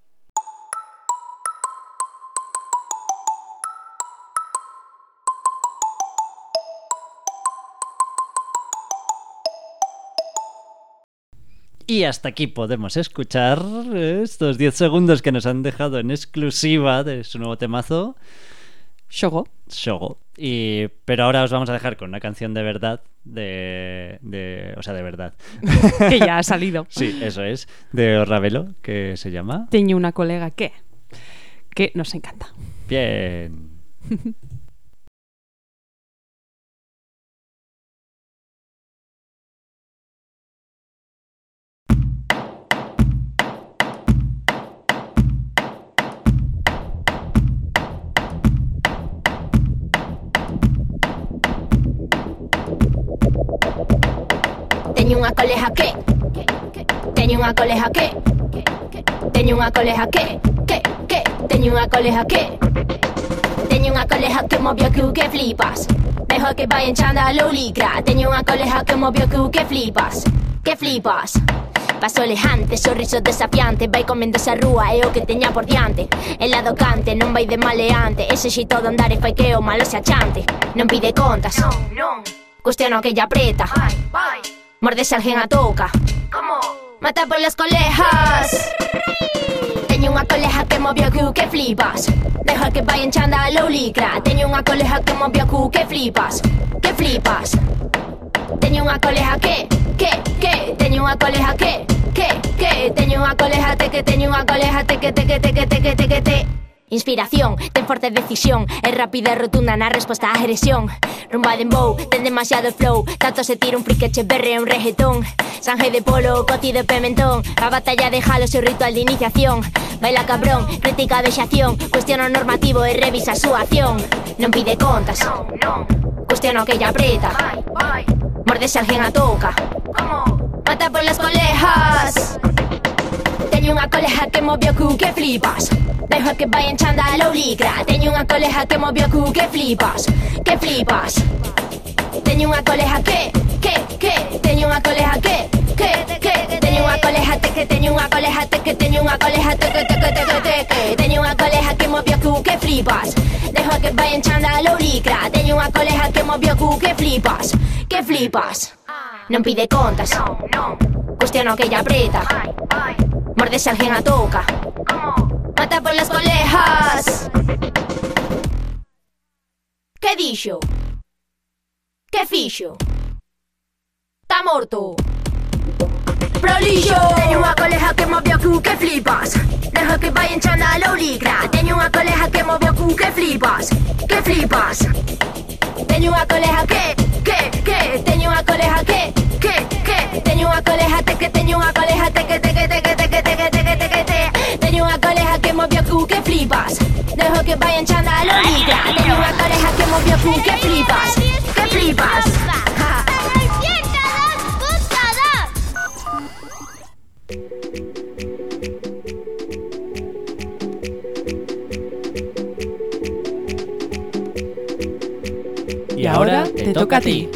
Y hasta aquí podemos escuchar estos 10 segundos que nos han dejado en exclusiva de su nuevo temazo, Shogo. Pero ahora os vamos a dejar con una canción de verdad, o sea, de verdad. Que ya ha salido. Sí, eso es, de Orravelo, que se llama... Tengo una colega que nos encanta. Bien. Teño unha coleja que Teño unha coleja que Teño unha coleja que Teño unha coleja que Teño unha coleja que movió que flipas. Mejor que vaya en chándal o licra. Teño unha coleja que movió que flipas. Que flipas. Paso elejante, sorriso desafiante. Vai comendo esa rúa, é o que teña por diante. El lado cante, non vai de maleante. Ese xeito de andar e fai que o malo se achante. Non pide contas, non. Cuestiono que ella aprieta. Mordes alguén a toca. Mata por las colejas. Teño unha coleja que movio cu que flipas. Deja que vai en chándal ou licra. Teño unha coleja que movio cu que flipas. Que flipas. Teño unha coleja que teño unha coleja que teño unha coleja que teño unha coleja que Inspiración, ten forte decisión. É rápida e rotunda na resposta á agresión. Rumba de dembow, ten demasiado flow. Tanto se tira un friqueche berre e un reggaetón. Sanje de polo, coti de pimentón. A batalla de Halo, seu ritual de iniciación. Baila cabrón, critica a vexación. Cuestiona o normativo e revisa a súa acción. Non pide contas, non. Cuestiona o que ella aprieta. Mordese alguén a toca. Mata por las colejas. Teño unha coleja que movio cu que flipas. Deja que vai en chándal ou licra. Teño unha coleja que movio cu que flipas. Que flipas. Teño unha coleja que teño unha coleja que teño unha coleja que teño unha coleja que teño unha coleja que teño unha coleja que movio cu que flipas. Deja que vai en chándal ou licra. Teño unha coleja que movio cu que flipas. Que flipas. Non pide contas, non. Cuestiona o que ella aprieta. Mordese alguén a toca. Mata por las colejas. Que dixo? Que fixo? Tá morto. Prolixo. Teño unha coleja que movio cu que flipas. Deja que vai en chándal ou licra. Teño unha coleja que movio cu que flipas. Que flipas. Teño unha coleja que teño unha coleja que teño unha coleja que teño unha coleja que teño unha coleja que movio cu que flipas. Dejo que vai en chándal ou licra. Teño unha coleja que movio cu que flipas. Que flipas. Y ahora te toca a ti.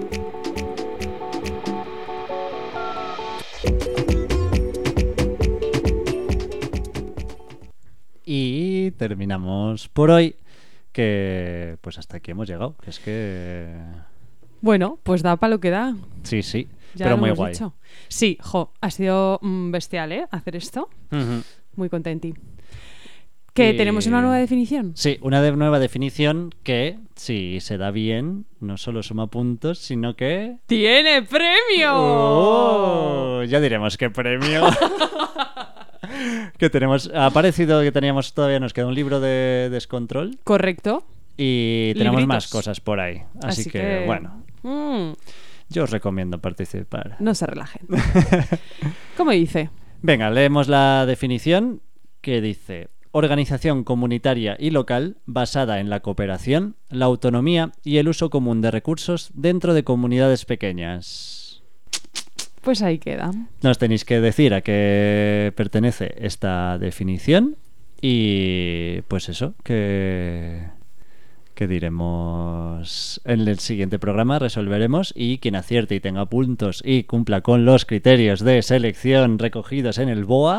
Y terminamos por hoy, que pues hasta aquí hemos llegado. Es que... Bueno, pues da para lo que da. Sí, sí, Ya pero lo muy hemos guay. dicho. Sí, ha sido bestial, ¿eh? Hacer esto. Ujú. Muy contenti. ¿Que Y- tenemos una nueva definición? Sí, una nueva definición que, si se da bien, no solo suma puntos, sino que... ¡Tiene premio! ¡Oh! Ya diremos qué premio. Que tenemos... Ha parecido que teníamos todavía, nos queda un libro de descontrol Correcto. y tenemos Libritos. más cosas por ahí. Así que, bueno, yo os recomiendo participar. No se relajen. ¿Cómo dice? Venga, leemos la definición que dice: organización comunitaria y local basada en la cooperación, la autonomía y el uso común de recursos dentro de comunidades pequeñas. Pues ahí queda. Nos tenéis que decir a qué pertenece esta definición y pues eso, que diremos en el siguiente programa, resolveremos, y quien acierte y tenga puntos y cumpla con los criterios de selección recogidos en el BOA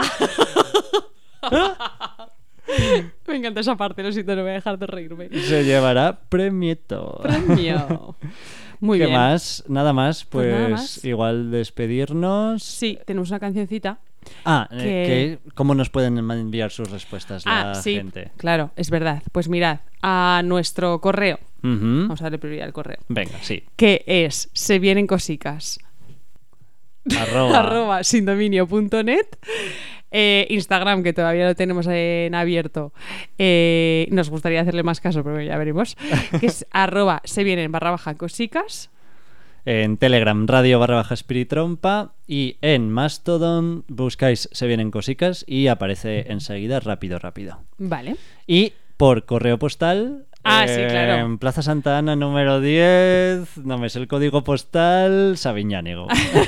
Me encanta esa parte, lo siento, no voy a dejar de reírme. se llevará premio. Premio. Muy ¿Qué bien. más? Nada más, Pues pues, nada más. igual despedirnos. Sí, tenemos una cancioncita. ¿Cómo nos pueden enviar sus respuestas la sí, gente? claro, es verdad. Pues mirad, a nuestro correo. Ujú. Vamos a darle prioridad al correo. Venga, sí. Que es se vienen cosicas Arroba. @sindominio.net. Instagram, que todavía lo tenemos en abierto. Nos gustaría hacerle más caso, pero ya veremos. Que es @se vienen _cosicas. En Telegram, radio /espiritrompa, y en Mastodon buscáis Se Vienen Cosicas y aparece enseguida rápido. Vale. Y por correo postal, Sí, claro. en Plaza Santa Ana número 10, no me sé el código postal, Sabiñánigo.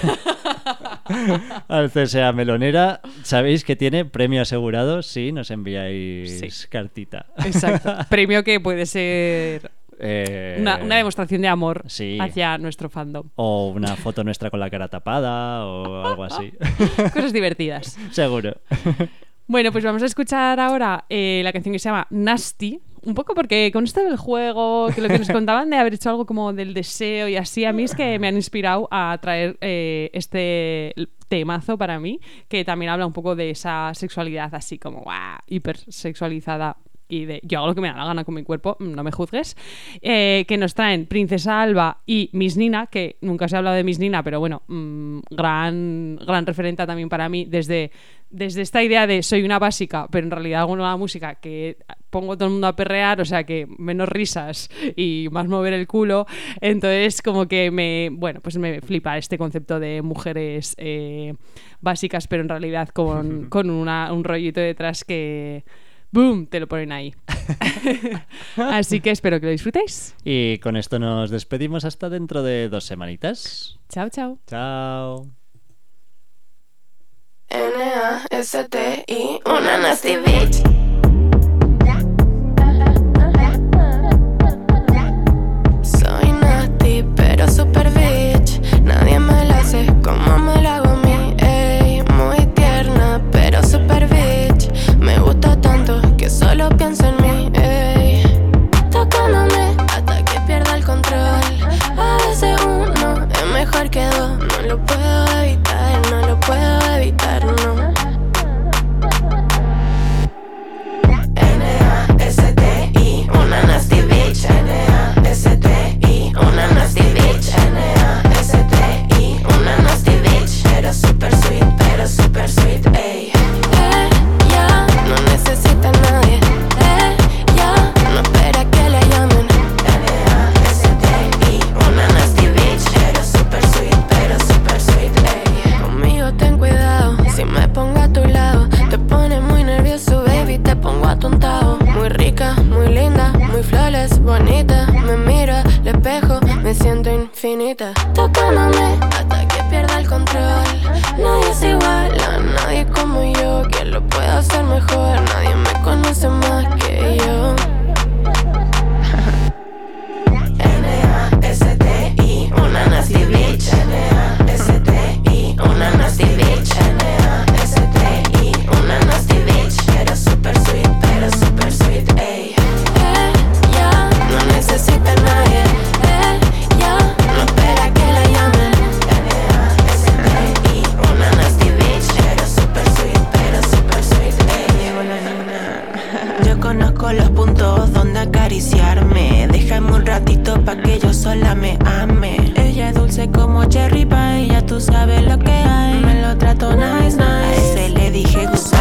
Al CSA Melonera. Sabéis que tiene premio asegurado si nos enviáis Sí. cartita. Exacto. Premio que puede ser Una demostración de amor Sí. hacia nuestro fandom. O una foto nuestra con la cara tapada o algo así. Cosas divertidas. Seguro. Bueno, pues vamos a escuchar ahora la canción que se llama Nasty. Un poco porque con esto del juego, que lo que nos contaban de haber hecho algo como del deseo y así, a mí es que me han inspirado a traer este temazo para mí, que también habla un poco de esa sexualidad así como hipersexualizada y de yo hago lo que me da la gana con mi cuerpo, no me juzgues, que nos traen Princesa Alba y Miss Nina, que nunca os he hablado de Miss Nina, pero bueno, gran referente también para mí desde esta idea de soy una básica, pero en realidad hago una música que pongo a todo el mundo a perrear, o sea que menos risas y más mover el culo. Entonces como que me flipa este concepto de mujeres básicas, pero en realidad con un rollito detrás que ¡boom! Te lo ponen ahí. Así que espero que lo disfrutéis. Y con esto nos despedimos hasta dentro de 2 semanitas. Chao, chao. Chao. Nasty, una nasty bitch. Soy nasty, pero super bitch. Nadie me la hace como me la hago a mí. Ey, muy tierna, pero super bitch. Me gusta tanto que solo pienso en mí. Ey, tocándome hasta que pierda el control. A veces uno es mejor que dos. No lo puedo evitar, no lo puedo evitar, no. N-A-S-T-I, una nasty bitch. N-A-S-T-I, una nasty bitch. N-A-S-T-I, una nasty bitch. Pero super sweet, ey. Ella no necesita a nadie. Ella no espera que la llamen. N-A-S-T-I, una nasty bitch. Pero super sweet, ey. Conmigo ten cuidado, si me pongo a tu lado. Te pone muy nervioso, baby, te pongo atontado. Muy rica, muy linda, muy flawless, bonita. Me miro al espejo, me siento infinita. Tocándome hasta que pierda el control. Nadie es igual a nadie como yo. ¿Quién lo puede hacer mejor? Nadie me conoce más que yo. N-A-S-T-I, una nasty bitch. N-A-S-T-I, una nasty bitch. N-A-S-T-I, una nasty bitch. Pero super sweet, ey. Ella no necesita a nadie. Ella no espera que la llamen. N-A-S-T-I, una nasty bitch. Pero super sweet, ey. Llegó la nena. Yo conozco los puntos donde acariciarme. Déjame un ratito pa' que yo sola me ame. Ella es dulce como cherry pie, ya tú sabes lo que hay. Me lo trato nice. A ese le dije